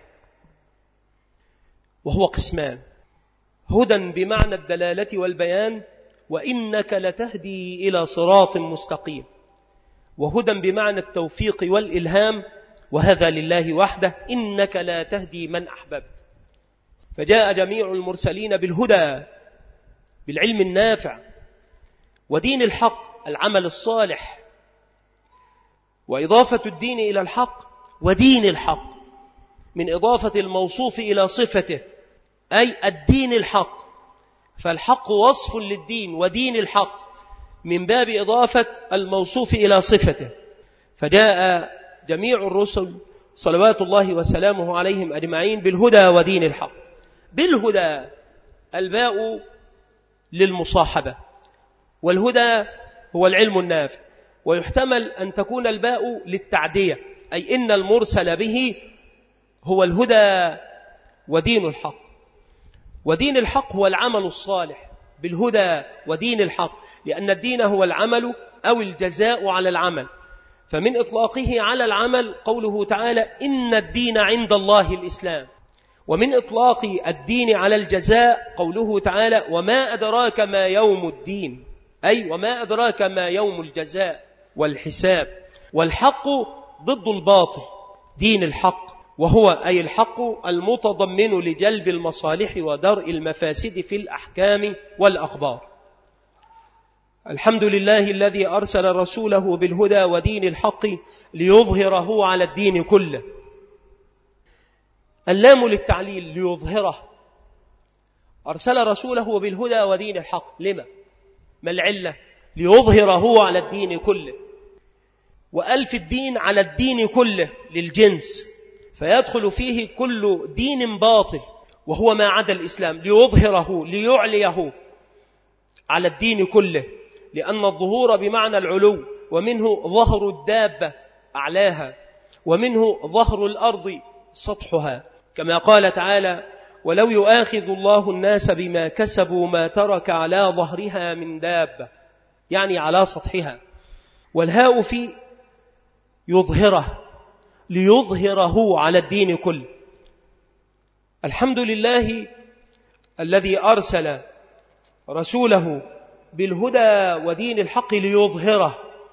وهو قسمان: هدى بمعنى الدلالة والبيان، وإنك لتهدي إلى صراط مستقيم. وهدى بمعنى التوفيق والإلهام، وهذا لله وحده، إنك لا تهدي من أحببت. فجاء جميع المرسلين بالهدى، بالعلم النافع، ودين الحق، العمل الصالح، وإضافة الدين إلى الحق، ودين الحق من إضافة الموصوف إلى صفته، أي الدين الحق. فالحق وصف للدين، ودين الحق من باب إضافة الموصوف إلى صفته. فجاء جميع الرسل صلوات الله وسلامه عليهم أجمعين بالهدى ودين الحق. بالهدى الباء للمصاحبة، والهدى هو العلم النافع، ويحتمل أن تكون الباء للتعدية، أي إن المرسل به هو الهدى ودين الحق. ودين الحق هو العمل الصالح بالهدى ودين الحق، لأن الدين هو العمل أو الجزاء على العمل. فمن إطلاقه على العمل قوله تعالى إن الدين عند الله الإسلام، ومن إطلاق الدين على الجزاء قوله تعالى وما أدراك ما يوم الدين، أي وما أدراك ما يوم الجزاء والحساب. والحق ضد الباطل دين الحق، وهو أي الحق المتضمن لجلب المصالح ودرء المفاسد في الأحكام والأخبار. الحمد لله الذي أرسل رسوله بالهدى ودين الحق ليظهره على الدين كله. اللام للتعليل ليظهره، أرسل رسوله بالهدى ودين الحق. لما؟ ما العلة؟ ليظهره على الدين كله، وألف الدين على الدين كله للجنس، فيدخل فيه كل دين باطل وهو ما عدا الإسلام، ليظهره ليعليه على الدين كله، لأن الظهور بمعنى العلو، ومنه ظهر الدابة أعلاها، ومنه ظهر الأرض سطحها، كما قال تعالى ولو يؤاخذ الله الناس بما كسبوا ما ترك على ظهرها من دابة، يعني على سطحها. والهاء في يظهره ليظهره على الدين كله. الحمد لله الذي أرسل رسوله بالهدى ودين الحق ليظهره.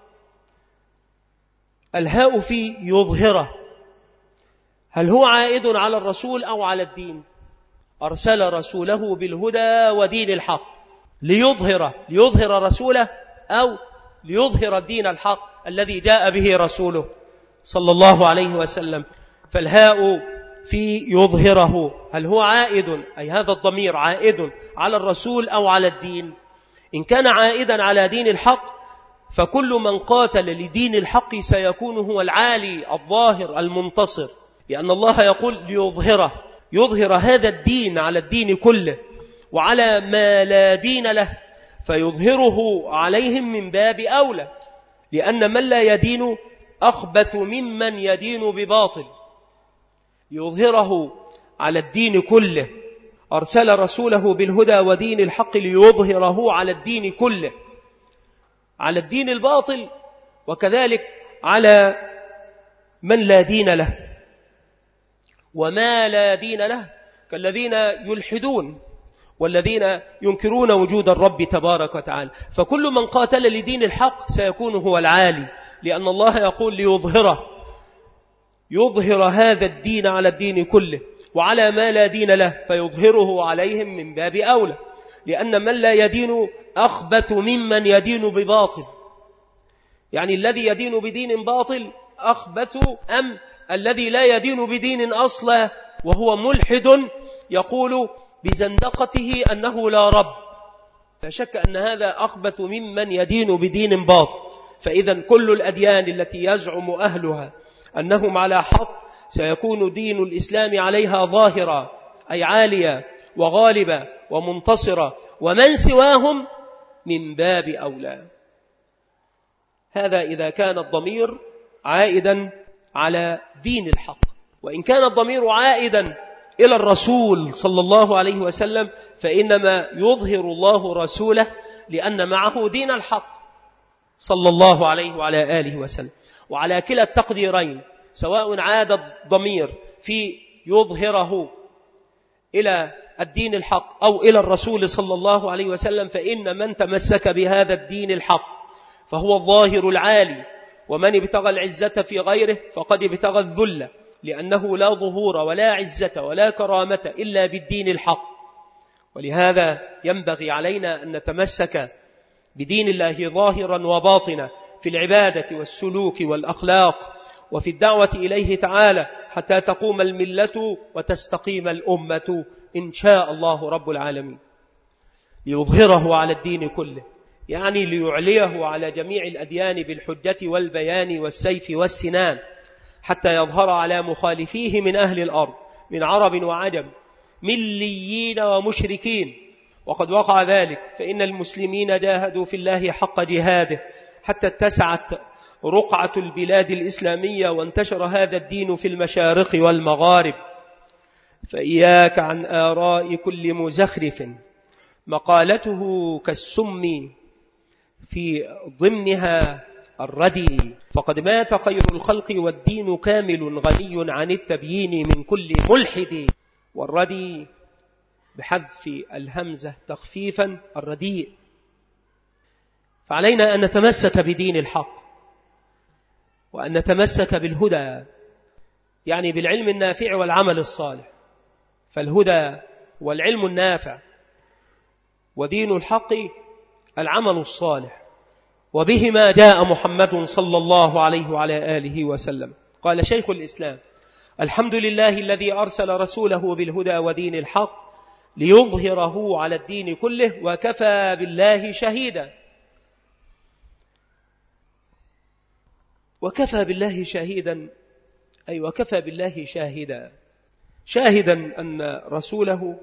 الهاء في يظهره، هل هو عائد على الرسول أو على الدين؟ أرسل رسوله بالهدى ودين الحق ليظهره، ليظهر رسوله أو ليظهر الدين الحق الذي جاء به رسوله صلى الله عليه وسلم. فالهاء في يظهره، هل هو عائد، أي هذا الضمير عائد على الرسول أو على الدين؟ إن كان عائدا على دين الحق فكل من قاتل لدين الحق سيكون هو العالي الظاهر المنتصر، لأن الله يقول ليظهره، يظهر هذا الدين على الدين كله وعلى ما لا دين له، فيظهره عليهم من باب أولى، لأن من لا يدين أخبث ممن يدين بباطل. يظهره على الدين كله، أرسل رسوله بالهدى ودين الحق ليظهره على الدين كله، على الدين الباطل وكذلك على من لا دين له. وما لا دين له كالذين يلحدون والذين ينكرون وجود الرب تبارك وتعالى. فكل من قاتل لدين الحق سيكون هو العالي، لأن الله يقول ليظهره، يظهر هذا الدين على الدين كله وعلى ما لا دين له، فيظهره عليهم من باب أولى، لأن من لا يدين أخبث ممن يدين بباطل. يعني الذي يدين بدين باطل أخبث أم الذي لا يدين بدين أصلا وهو ملحد يقول بزندقته أنه لا رب؟ لا شك أن هذا أخبث ممن يدين بدين باطل. فإذا كل الأديان التي يزعم أهلها أنهم على حق سيكون دين الإسلام عليها ظاهرة، أي عالية وغالبة ومنتصرة، ومن سواهم من باب أولى. هذا إذا كان الضمير عائدا على دين الحق. وإن كان الضمير عائدا إلى الرسول صلى الله عليه وسلم فإنما يظهر الله رسوله لأن معه دين الحق صلى الله عليه وعلى آله وسلم. وعلى كلا التقديرين سواء عاد الضمير في يظهره إلى الدين الحق أو إلى الرسول صلى الله عليه وسلم، فإن من تمسك بهذا الدين الحق فهو الظاهر العالي، ومن ابتغى العزة في غيره فقد ابتغى الذل، لأنه لا ظهور ولا عزة ولا كرامة إلا بالدين الحق. ولهذا ينبغي علينا أن نتمسك بدين الله ظاهرا وباطنا في العبادة والسلوك والأخلاق وفي الدعوة إليه تعالى، حتى تقوم الملة وتستقيم الأمة إن شاء الله رب العالمين. ليظهره على الدين كله، يعني ليعليه على جميع الأديان بالحجة والبيان والسيف والسنان، حتى يظهر على مخالفيه من أهل الأرض من عرب وعجم مليين ومشركين، وقد وقع ذلك، فإن المسلمين جاهدوا في الله حق جهاده حتى اتسعت رقعة البلاد الإسلامية وانتشر هذا الدين في المشارق والمغارب. فإياك عن آراء كل مزخرف مقالته كالسم في ضمنها الردي، فقد مات خير الخلق والدين كامل غني عن التبيين من كل ملحد. والردي بحذف الهمزة تخفيفا الرديء. فعلينا أن نتمسك بدين الحق وأن نتمسك بالهدى، يعني بالعلم النافع والعمل الصالح. فالهدى والعلم النافع ودين الحق العمل الصالح، وبهما جاء محمد صلى الله عليه وعلى آله وسلم. قال شيخ الإسلام: الحمد لله الذي أرسل رسوله بالهدى ودين الحق ليظهره على الدين كله وكفى بالله شهيدا. وكفى بالله شهيدا أي وكفى بالله شاهدا، شاهدا أن رسوله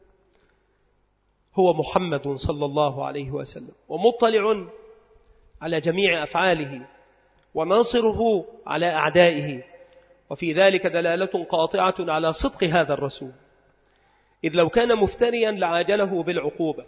هو محمد صلى الله عليه وسلم، ومطلع على جميع أفعاله، وناصره على أعدائه. وفي ذلك دلالة قاطعة على صدق هذا الرسول، إذ لو كان مفتريا لعاجله بالعقوبة.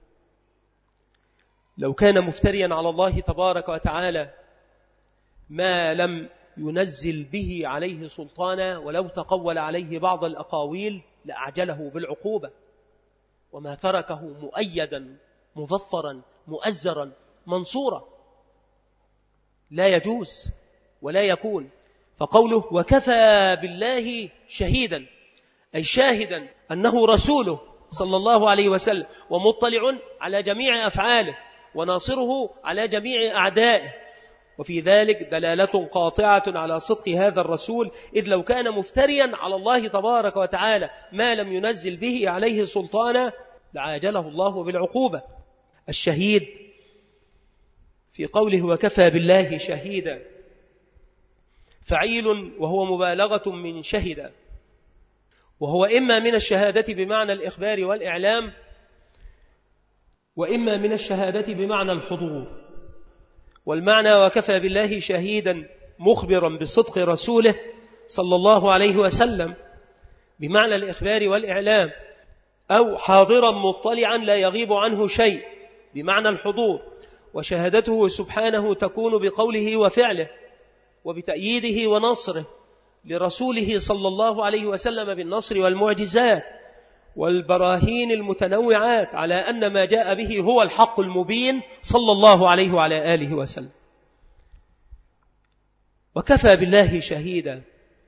لو كان مفتريا على الله تبارك وتعالى ما لم ينزل به عليه سلطانا، ولو تقول عليه بعض الأقاويل لأعجله بالعقوبة، وما تركه مؤيدا مظفرا مؤزرا منصورا. لا يجوز ولا يكون. فقوله وكفى بالله شهيدا أي شاهدا أنه رسوله صلى الله عليه وسلم، ومطلع على جميع أفعاله، وناصره على جميع أعدائه. وفي ذلك دلالة قاطعة على صدق هذا الرسول، إذ لو كان مفتريا على الله تبارك وتعالى ما لم ينزل به عليه سلطانا لعاجله الله بالعقوبة. الشهيد في قوله وكفى بالله شهيدا فعيل، وهو مبالغة من شهد، وهو إما من الشهادة بمعنى الإخبار والإعلام، وإما من الشهادة بمعنى الحضور. والمعنى وكفى بالله شهيدا مخبرا بصدق رسوله صلى الله عليه وسلم بمعنى الإخبار والإعلام، أو حاضرا مطلعا لا يغيب عنه شيء بمعنى الحضور. وشهادته سبحانه تكون بقوله وفعله وبتأييده ونصره لرسوله صلى الله عليه وسلم بالنصر والمعجزات والبراهين المتنوعات على أن ما جاء به هو الحق المبين صلى الله عليه وعلى آله وسلم. وكفى بالله شهيدا،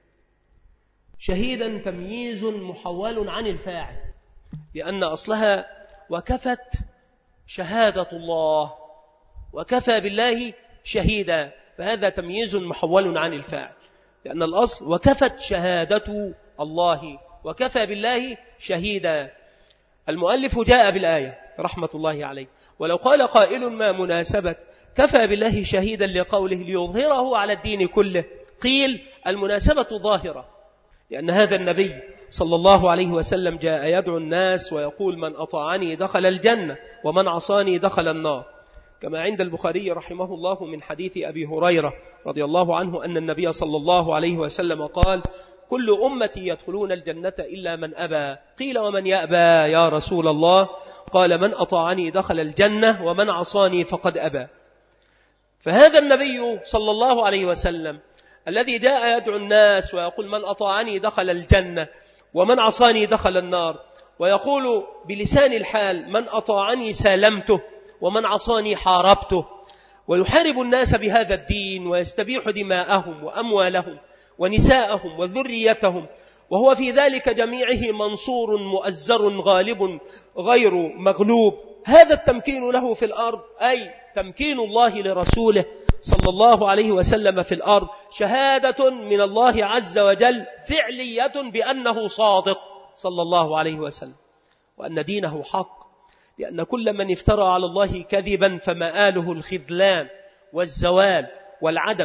شهيدا تمييز محول عن الفاعل، لأن أصلها وكفت شهادة الله، وكفى بالله شهيدا، فهذا تمييز محول عن الفاعل، لأن الأصل وكفت شهادة الله، وكفى بالله شهيدا. المؤلف جاء بالآية رحمة الله عليه، ولو قال قائل ما مناسبة كفى بالله شهيدا لقوله ليظهره على الدين كله، قيل المناسبة ظاهرة، لأن هذا النبي صلى الله عليه وسلم جاء يدعو الناس ويقول من أطاعني دخل الجنة ومن عصاني دخل النار، كما عند البخاري رحمه الله من حديث أبي هريرة رضي الله عنه أن النبي صلى الله عليه وسلم قال كل أمتي يدخلون الجنة إلا من أبى، قيل ومن يأبى يا رسول الله؟ قال من أطاعني دخل الجنة ومن عصاني فقد أبى. فهذا النبي صلى الله عليه وسلم الذي جاء يدعو الناس ويقول من أطاعني دخل الجنة ومن عصاني دخل النار، ويقول بلسان الحال من أطاعني سالمته ومن عصاني حاربته، ويحارب الناس بهذا الدين ويستبيح دماءهم وأموالهم ونساءهم وذريتهم، وهو في ذلك جميعه منصور مؤزر غالب غير مغلوب. هذا التمكين له في الأرض أي تمكين الله لرسوله صلى الله عليه وسلم في الأرض شهادة من الله عز وجل فعلية بأنه صادق صلى الله عليه وسلم، وأن دينه حق، لأن كل من افترى على الله كذبا فمآله الخذلان والزوال والعدم.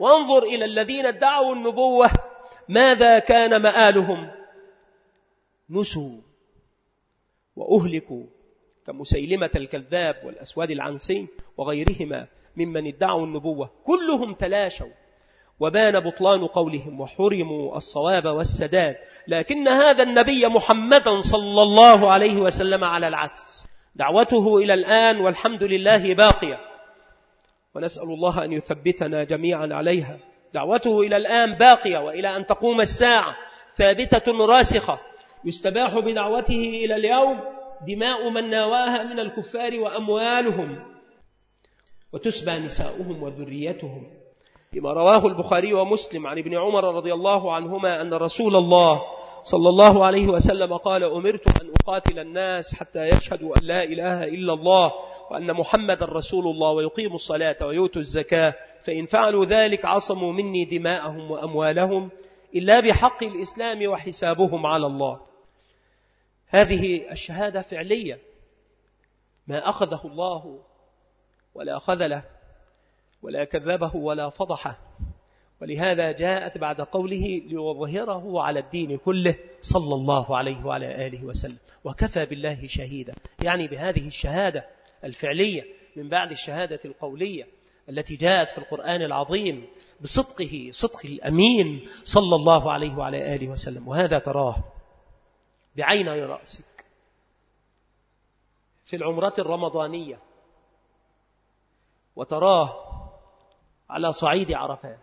وانظر إلى الذين ادعوا النبوة ماذا كان مآلهم. نسوا وأهلكوا كمسيلمة الكذاب والأسود العنسي وغيرهما ممن ادعوا النبوة، كلهم تلاشوا وبان بطلان قولهم وحرموا الصواب والسداد. لكن هذا النبي محمدا صلى الله عليه وسلم على العكس، دعوته إلى الآن والحمد لله باقية، ونسأل الله أن يثبتنا جميعا عليها. دعوته إلى الآن باقية وإلى أن تقوم الساعة ثابتة راسخة، يستباح بدعوته إلى اليوم دماء من ناواها من الكفار وأموالهم، وتسبى نساؤهم وذريتهم، لما رواه البخاري ومسلم عن ابن عمر رضي الله عنهما أن رسول الله صلى الله عليه وسلم قال: أمرت أن أقاتل الناس حتى يشهدوا أن لا إله إلا الله وأن محمد رسول الله ويقيموا الصلاة ويؤتوا الزكاة، فإن فعلوا ذلك عصموا مني دماءهم وأموالهم إلا بحق الإسلام وحسابهم على الله. هذه الشهادة فعلية، ما أخذه الله ولا خذله ولا كذبه ولا فضحه، ولهذا جاءت بعد قوله ليظهره على الدين كله صلى الله عليه وعلى آله وسلم، وكفى بالله شهيدا، يعني بهذه الشهادة الفعلية من بعد الشهادة القولية التي جاءت في القرآن العظيم بصدقه، صدق الأمين صلى الله عليه وعلى آله وسلم. وهذا تراه بعيني رأسك في العمرة الرمضانية، وتراه على صعيد عرفات،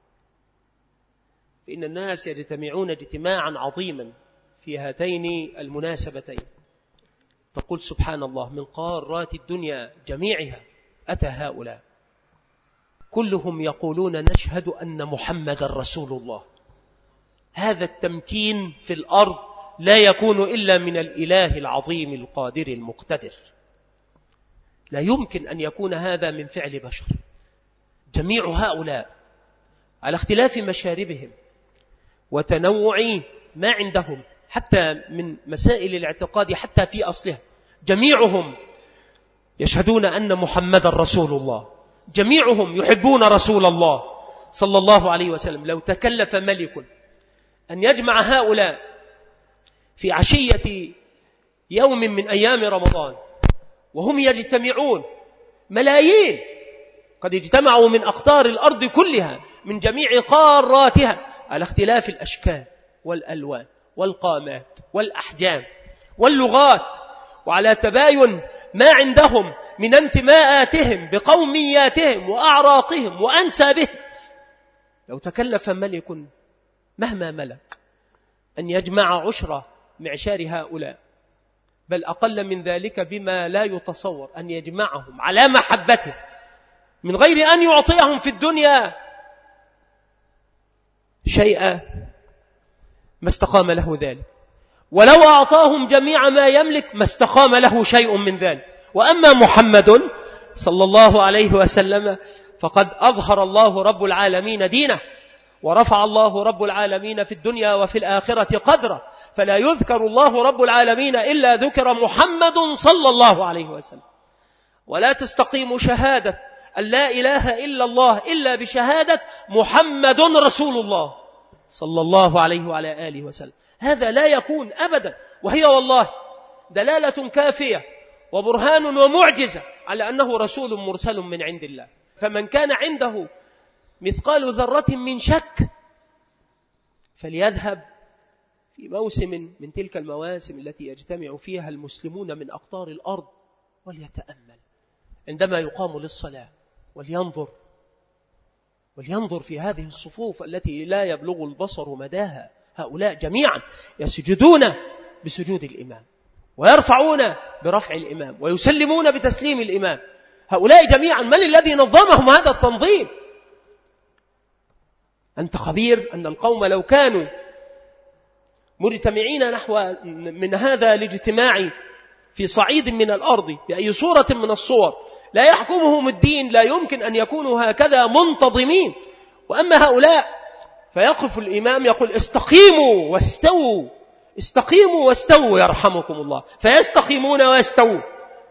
فإن الناس يجتمعون اجتماعا عظيما في هاتين المناسبتين. تقول سبحان الله، من قارات الدنيا جميعها أتى هؤلاء كلهم يقولون نشهد أن محمد رسول الله. هذا التمكين في الأرض لا يكون إلا من الإله العظيم القادر المقتدر، لا يمكن أن يكون هذا من فعل بشر. جميع هؤلاء على اختلاف مشاربهم وتنوع ما عندهم حتى من مسائل الاعتقاد حتى في أصلها، جميعهم يشهدون أن محمد رسول الله، جميعهم يحبون رسول الله صلى الله عليه وسلم. لو تكلف ملك أن يجمع هؤلاء في عشية يوم من أيام رمضان وهم يجتمعون ملايين، قد اجتمعوا من أقطار الأرض كلها من جميع قاراتها على اختلاف الأشكال والألوان والقامات والأحجام واللغات، وعلى تباين ما عندهم من انتماءاتهم بقومياتهم وأعراقهم وأنسابهم. لو تكلف ملك مهما ملك أن يجمع عشر معشار هؤلاء، بل أقل من ذلك بما لا يتصور، أن يجمعهم على محبته من غير أن يعطيهم في الدنيا شيئا، ما استقام له ذلك، ولو أعطاهم جميع ما يملك ما استقام له شيء من ذلك. وأما محمد صلى الله عليه وسلم فقد أظهر الله رب العالمين دينه، ورفع الله رب العالمين في الدنيا وفي الآخرة قدره، فلا يذكر الله رب العالمين إلا ذكر محمد صلى الله عليه وسلم. ولا تستقيم شهادة أن لا إله إلا الله إلا بشهادة محمد رسول الله صلى الله عليه وعلى آله وسلم. هذا لا يكون أبدا، وهي والله دلالة كافية وبرهان ومعجزة على أنه رسول مرسل من عند الله. فمن كان عنده مثقال ذرة من شك فليذهب في موسم من تلك المواسم التي يجتمع فيها المسلمون من أقطار الأرض وليتأمل عندما يقام للصلاة، ولينظر ولينظر في هذه الصفوف التي لا يبلغ البصر مداها. هؤلاء جميعا يسجدون بسجود الإمام، ويرفعون برفع الإمام، ويسلمون بتسليم الإمام. هؤلاء جميعا من الذي نظمهم هذا التنظيم؟ أنت خبير أن القوم لو كانوا مجتمعين نحو من هذا الاجتماع في صعيد من الأرض بأي صورة من الصور لا يحكمهم الدين، لا يمكن أن يكونوا هكذا منتظمين. وأما هؤلاء فيقف الإمام يقول استقيموا واستووا، استقيموا واستووا يرحمكم الله، فيستقيمون ويستووا.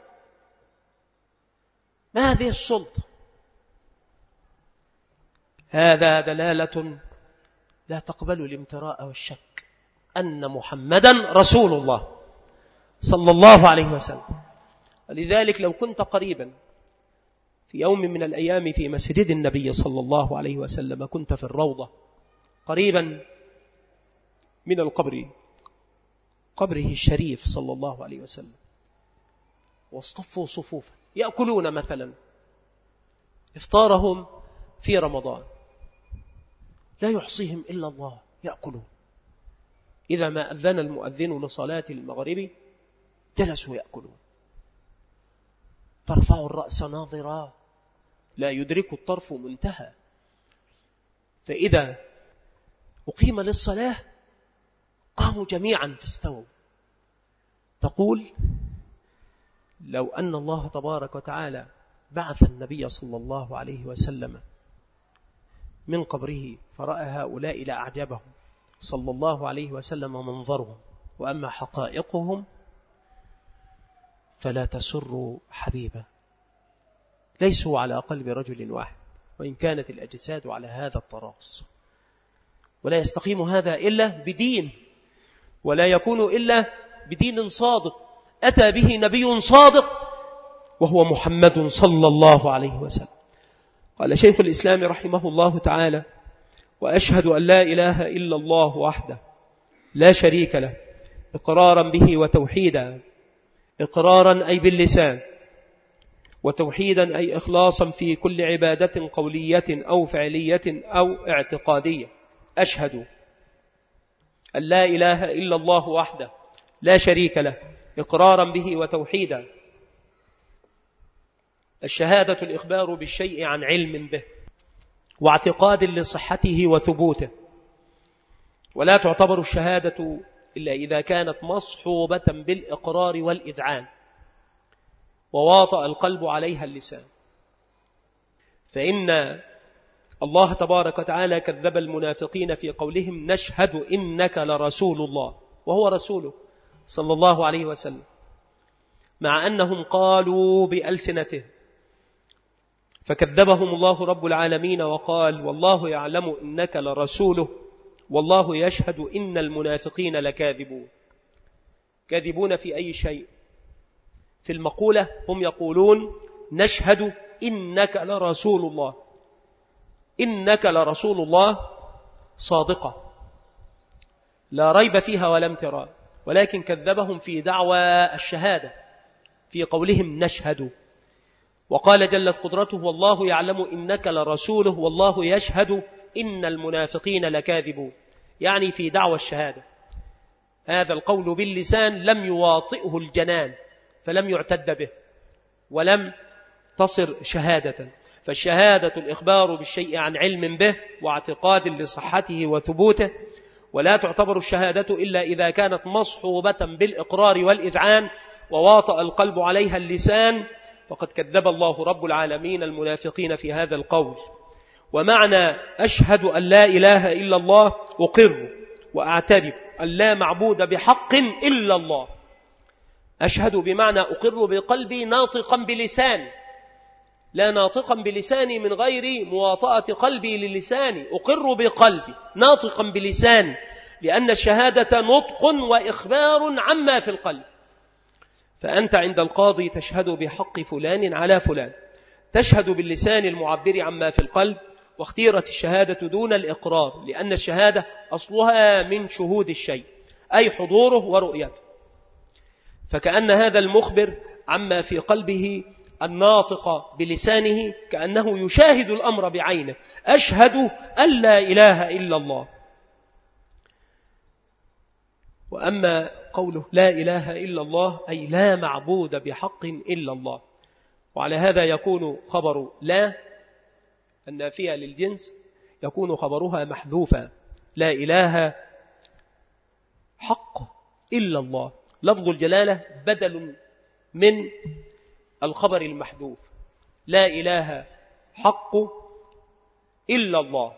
ما هذه السلطة؟ هذا دلالة لا تقبل الامتراء والشك أن محمدا رسول الله صلى الله عليه وسلم. ولذلك لو كنت قريبا في يوم من الأيام في مسجد النبي صلى الله عليه وسلم، كنت في الروضة قريبا من القبر، قبره الشريف صلى الله عليه وسلم، واصطفوا صفوفا يأكلون مثلا إفطارهم في رمضان، لا يحصيهم إلا الله، يأكلون. إذا ما أذن المؤذن لصلاة المغرب جلسوا يأكلون، ترفع الرأس ناظرا لا يدرك الطرف منتهى. فإذا أقيم للصلاة قاموا جميعا فاستووا. تقول لو أن الله تبارك وتعالى بعث النبي صلى الله عليه وسلم من قبره فرأى هؤلاء لأعجبهم صلى الله عليه وسلم منظرهم، وأما حقائقهم فلا تسر حبيبا، ليسوا على قلب رجل واحد، وإن كانت الأجساد على هذا الطراز. ولا يستقيم هذا إلا بدين، ولا يكون إلا بدين صادق أتى به نبي صادق وهو محمد صلى الله عليه وسلم. قال شيخ الإسلام رحمه الله تعالى: وأشهد أن لا إله إلا الله وحده لا شريك له، إقرارا به وتوحيدا. إقرارا أي باللسان، وتوحيدا أي إخلاصا في كل عبادة قولية أو فعلية أو اعتقادية. أشهد أن لا إله إلا الله وحده لا شريك له، إقرارا به وتوحيدا. الشهادة الإخبار بالشيء عن علم به واعتقاد لصحته وثبوته، ولا تعتبر الشهادة إلا إذا كانت مصحوبة بالإقرار والإذعان وواطأ القلب عليها اللسان. فإن الله تبارك وتعالى كذب المنافقين في قولهم: نشهد إنك لرسول الله، وهو رسوله صلى الله عليه وسلم، مع أنهم قالوا بألسنته. فكذبهم الله رب العالمين وقال: والله يعلم إنك لرسوله والله يشهد إن المنافقين لكاذبون. كاذبون في أي شيء؟ في المقولة هم يقولون: نشهد إنك لرسول الله، إنك لرسول الله صادقة لا ريب فيها ولا امتراء. ولكن كذبهم في دعوى الشهادة في قولهم نشهد. وقال جلت قدرته: والله يعلم إنك لرسوله والله يشهد إن المنافقين لكاذبون، يعني في دعوى الشهادة. هذا القول باللسان لم يواطئه الجنان فلم يعتد به ولم تصر شهادة. فالشهادة الإخبار بالشيء عن علم به واعتقاد لصحته وثبوته، ولا تعتبر الشهادة إلا إذا كانت مصحوبة بالإقرار والإذعان وواطأ القلب عليها اللسان. فقد كذب الله رب العالمين المنافقين في هذا القول. ومعنى أشهد أن لا إله إلا الله أقر وأعترف أن لا معبود بحق إلا الله. أشهد بمعنى أقر بقلبي ناطقا بلساني، لا ناطقا بلساني من غير مواطأة قلبي للساني، أقر بقلبي ناطقا بلساني، لأن الشهادة نطق وإخبار عما في القلب. فأنت عند القاضي تشهد بحق فلان على فلان، تشهد باللسان المعبر عما في القلب. واختيرت الشهادة دون الإقرار لأن الشهادة أصلها من شهود الشيء، أي حضوره ورؤيته. فكأن هذا المخبر عما في قلبه الناطق بلسانه كأنه يشاهد الأمر بعينه: أشهد أن لا إله إلا الله. وأما قوله لا إله إلا الله أي لا معبود بحق إلا الله. وعلى هذا يكون خبر لا النافية للجنس يكون خبرها محذوفا: لا إله حق إلا الله. لفظ الجلالة بدل من الخبر المحذوف: لا إله حق إلا الله.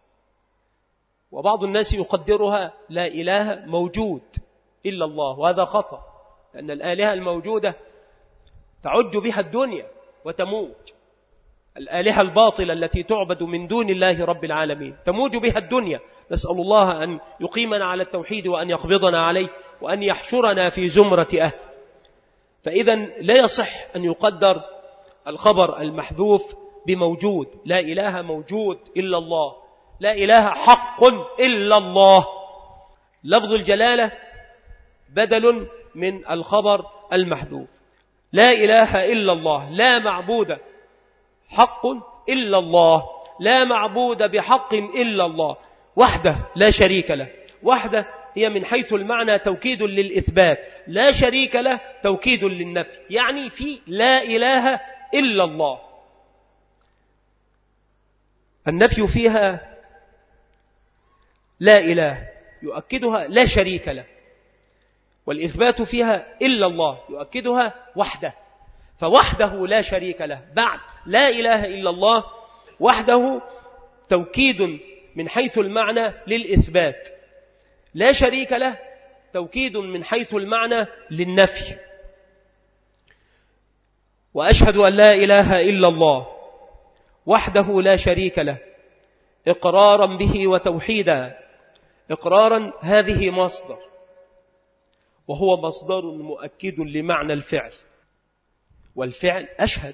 وبعض الناس يقدرها لا إله موجود إلا الله، وهذا خطأ، لأن الآلهة الموجودة تعج بها الدنيا وتموت، الآلهة الباطلة التي تعبد من دون الله رب العالمين تموج بها الدنيا. نسأل الله أن يقيمنا على التوحيد وأن يقبضنا عليه وأن يحشرنا في زمرة أهل. فإذا لا يصح أن يقدر الخبر المحذوف بموجود. لا إله موجود إلا الله، لا إله حق إلا الله. لفظ الجلالة بدل من الخبر المحذوف. لا إله إلا الله، لا معبود حق إلا الله، لا معبود بحق إلا الله وحده لا شريك له. وحده هي من حيث المعنى توكيد للإثبات، لا شريك له توكيد للنفي، يعني في لا إله إلا الله. النفي فيها لا إله يؤكدها لا شريك له، والإثبات فيها إلا الله يؤكدها وحده. فوحده لا شريك له بعد لا إله إلا الله وحده توكيد من حيث المعنى للإثبات، لا شريك له توكيد من حيث المعنى للنفي. وأشهد أن لا إله إلا الله وحده لا شريك له إقرارا به وتوحيدا. إقرارا هذه مصدر، وهو مصدر مؤكد لمعنى الفعل، والفعل أشهد،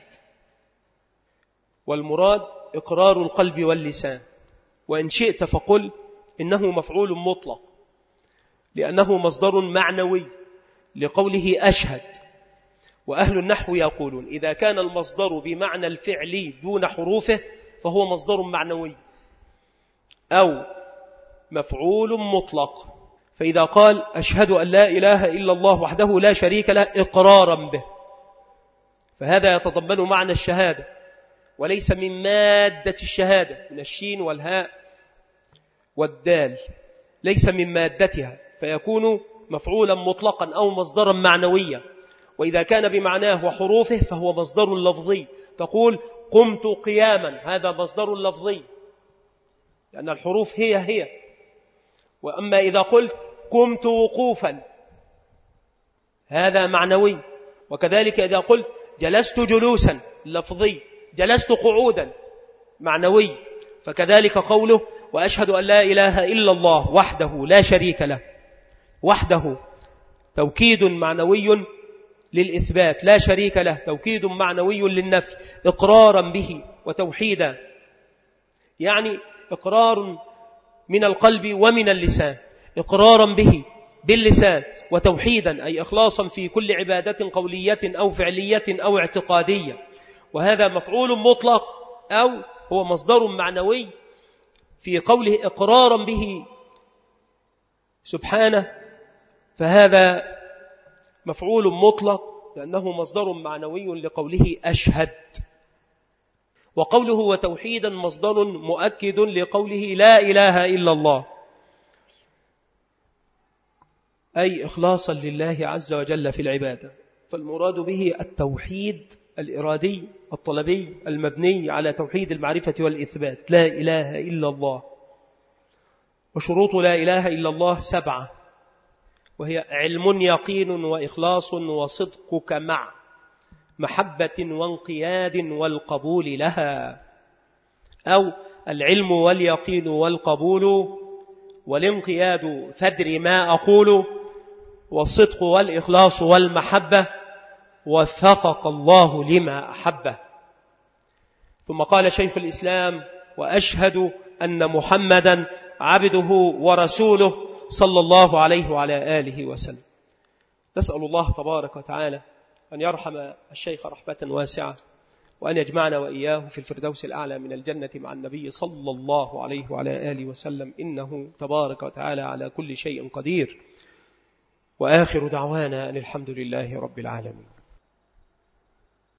والمراد إقرار القلب واللسان. وإن شئت فقل إنه مفعول مطلق، لأنه مصدر معنوي لقوله أشهد. وأهل النحو يقولون إذا كان المصدر بمعنى الفعل دون حروفه فهو مصدر معنوي أو مفعول مطلق. فإذا قال أشهد أن لا إله إلا الله وحده لا شريك له إقرارا به، فهذا يتضمن معنى الشهادة وليس من مادة الشهادة، من الشين والهاء والدال، ليس من مادتها، فيكون مفعولا مطلقا أو مصدرا معنويا. وإذا كان بمعناه وحروفه فهو مصدر لفظي، تقول قمت قياما، هذا مصدر لفظي لأن الحروف هي هي. وأما إذا قلت قمت وقوفا هذا معنوي. وكذلك إذا قلت جلست جلوسا لفظي، جلست قعودا معنوي. فكذلك قوله وأشهد أن لا إله إلا الله وحده لا شريك له، وحده توكيد معنوي للإثبات، لا شريك له توكيد معنوي للنفي، إقرارا به وتوحيدا، يعني إقرار من القلب ومن اللسان. إقرارا به باللسان وتوحيدا أي إخلاصا في كل عبادة قولية أو فعلية أو اعتقادية. وهذا مفعول مطلق أو هو مصدر معنوي في قوله إقرارا به سبحانه، فهذا مفعول مطلق لأنه مصدر معنوي لقوله أشهد. وقوله وتوحيدا مصدر مؤكد لقوله لا إله إلا الله، أي إخلاصا لله عز وجل في العبادة. فالمراد به التوحيد الإرادي الطلبي المبني على توحيد المعرفة والإثبات، لا إله إلا الله. وشروط لا إله إلا الله سبعة، وهي علم يقين وإخلاص وصدقك مع محبة وانقياد والقبول لها، أو العلم واليقين والقبول والانقياد فادر ما أقول، والصدق والإخلاص والمحبة وفقك الله لما أحبه. ثم قال شيخ الإسلام وأشهد أن محمدا عبده ورسوله صلى الله عليه وعلى آله وسلم. نسأل الله تبارك وتعالى أن يرحم الشيخ رحمة واسعة، وأن يجمعنا وإياه في الفردوس الأعلى من الجنة مع النبي صلى الله عليه وعلى آله وسلم، إنه تبارك وتعالى على كل شيء قدير. وآخر دعوانا أن الحمد لله رب العالمين.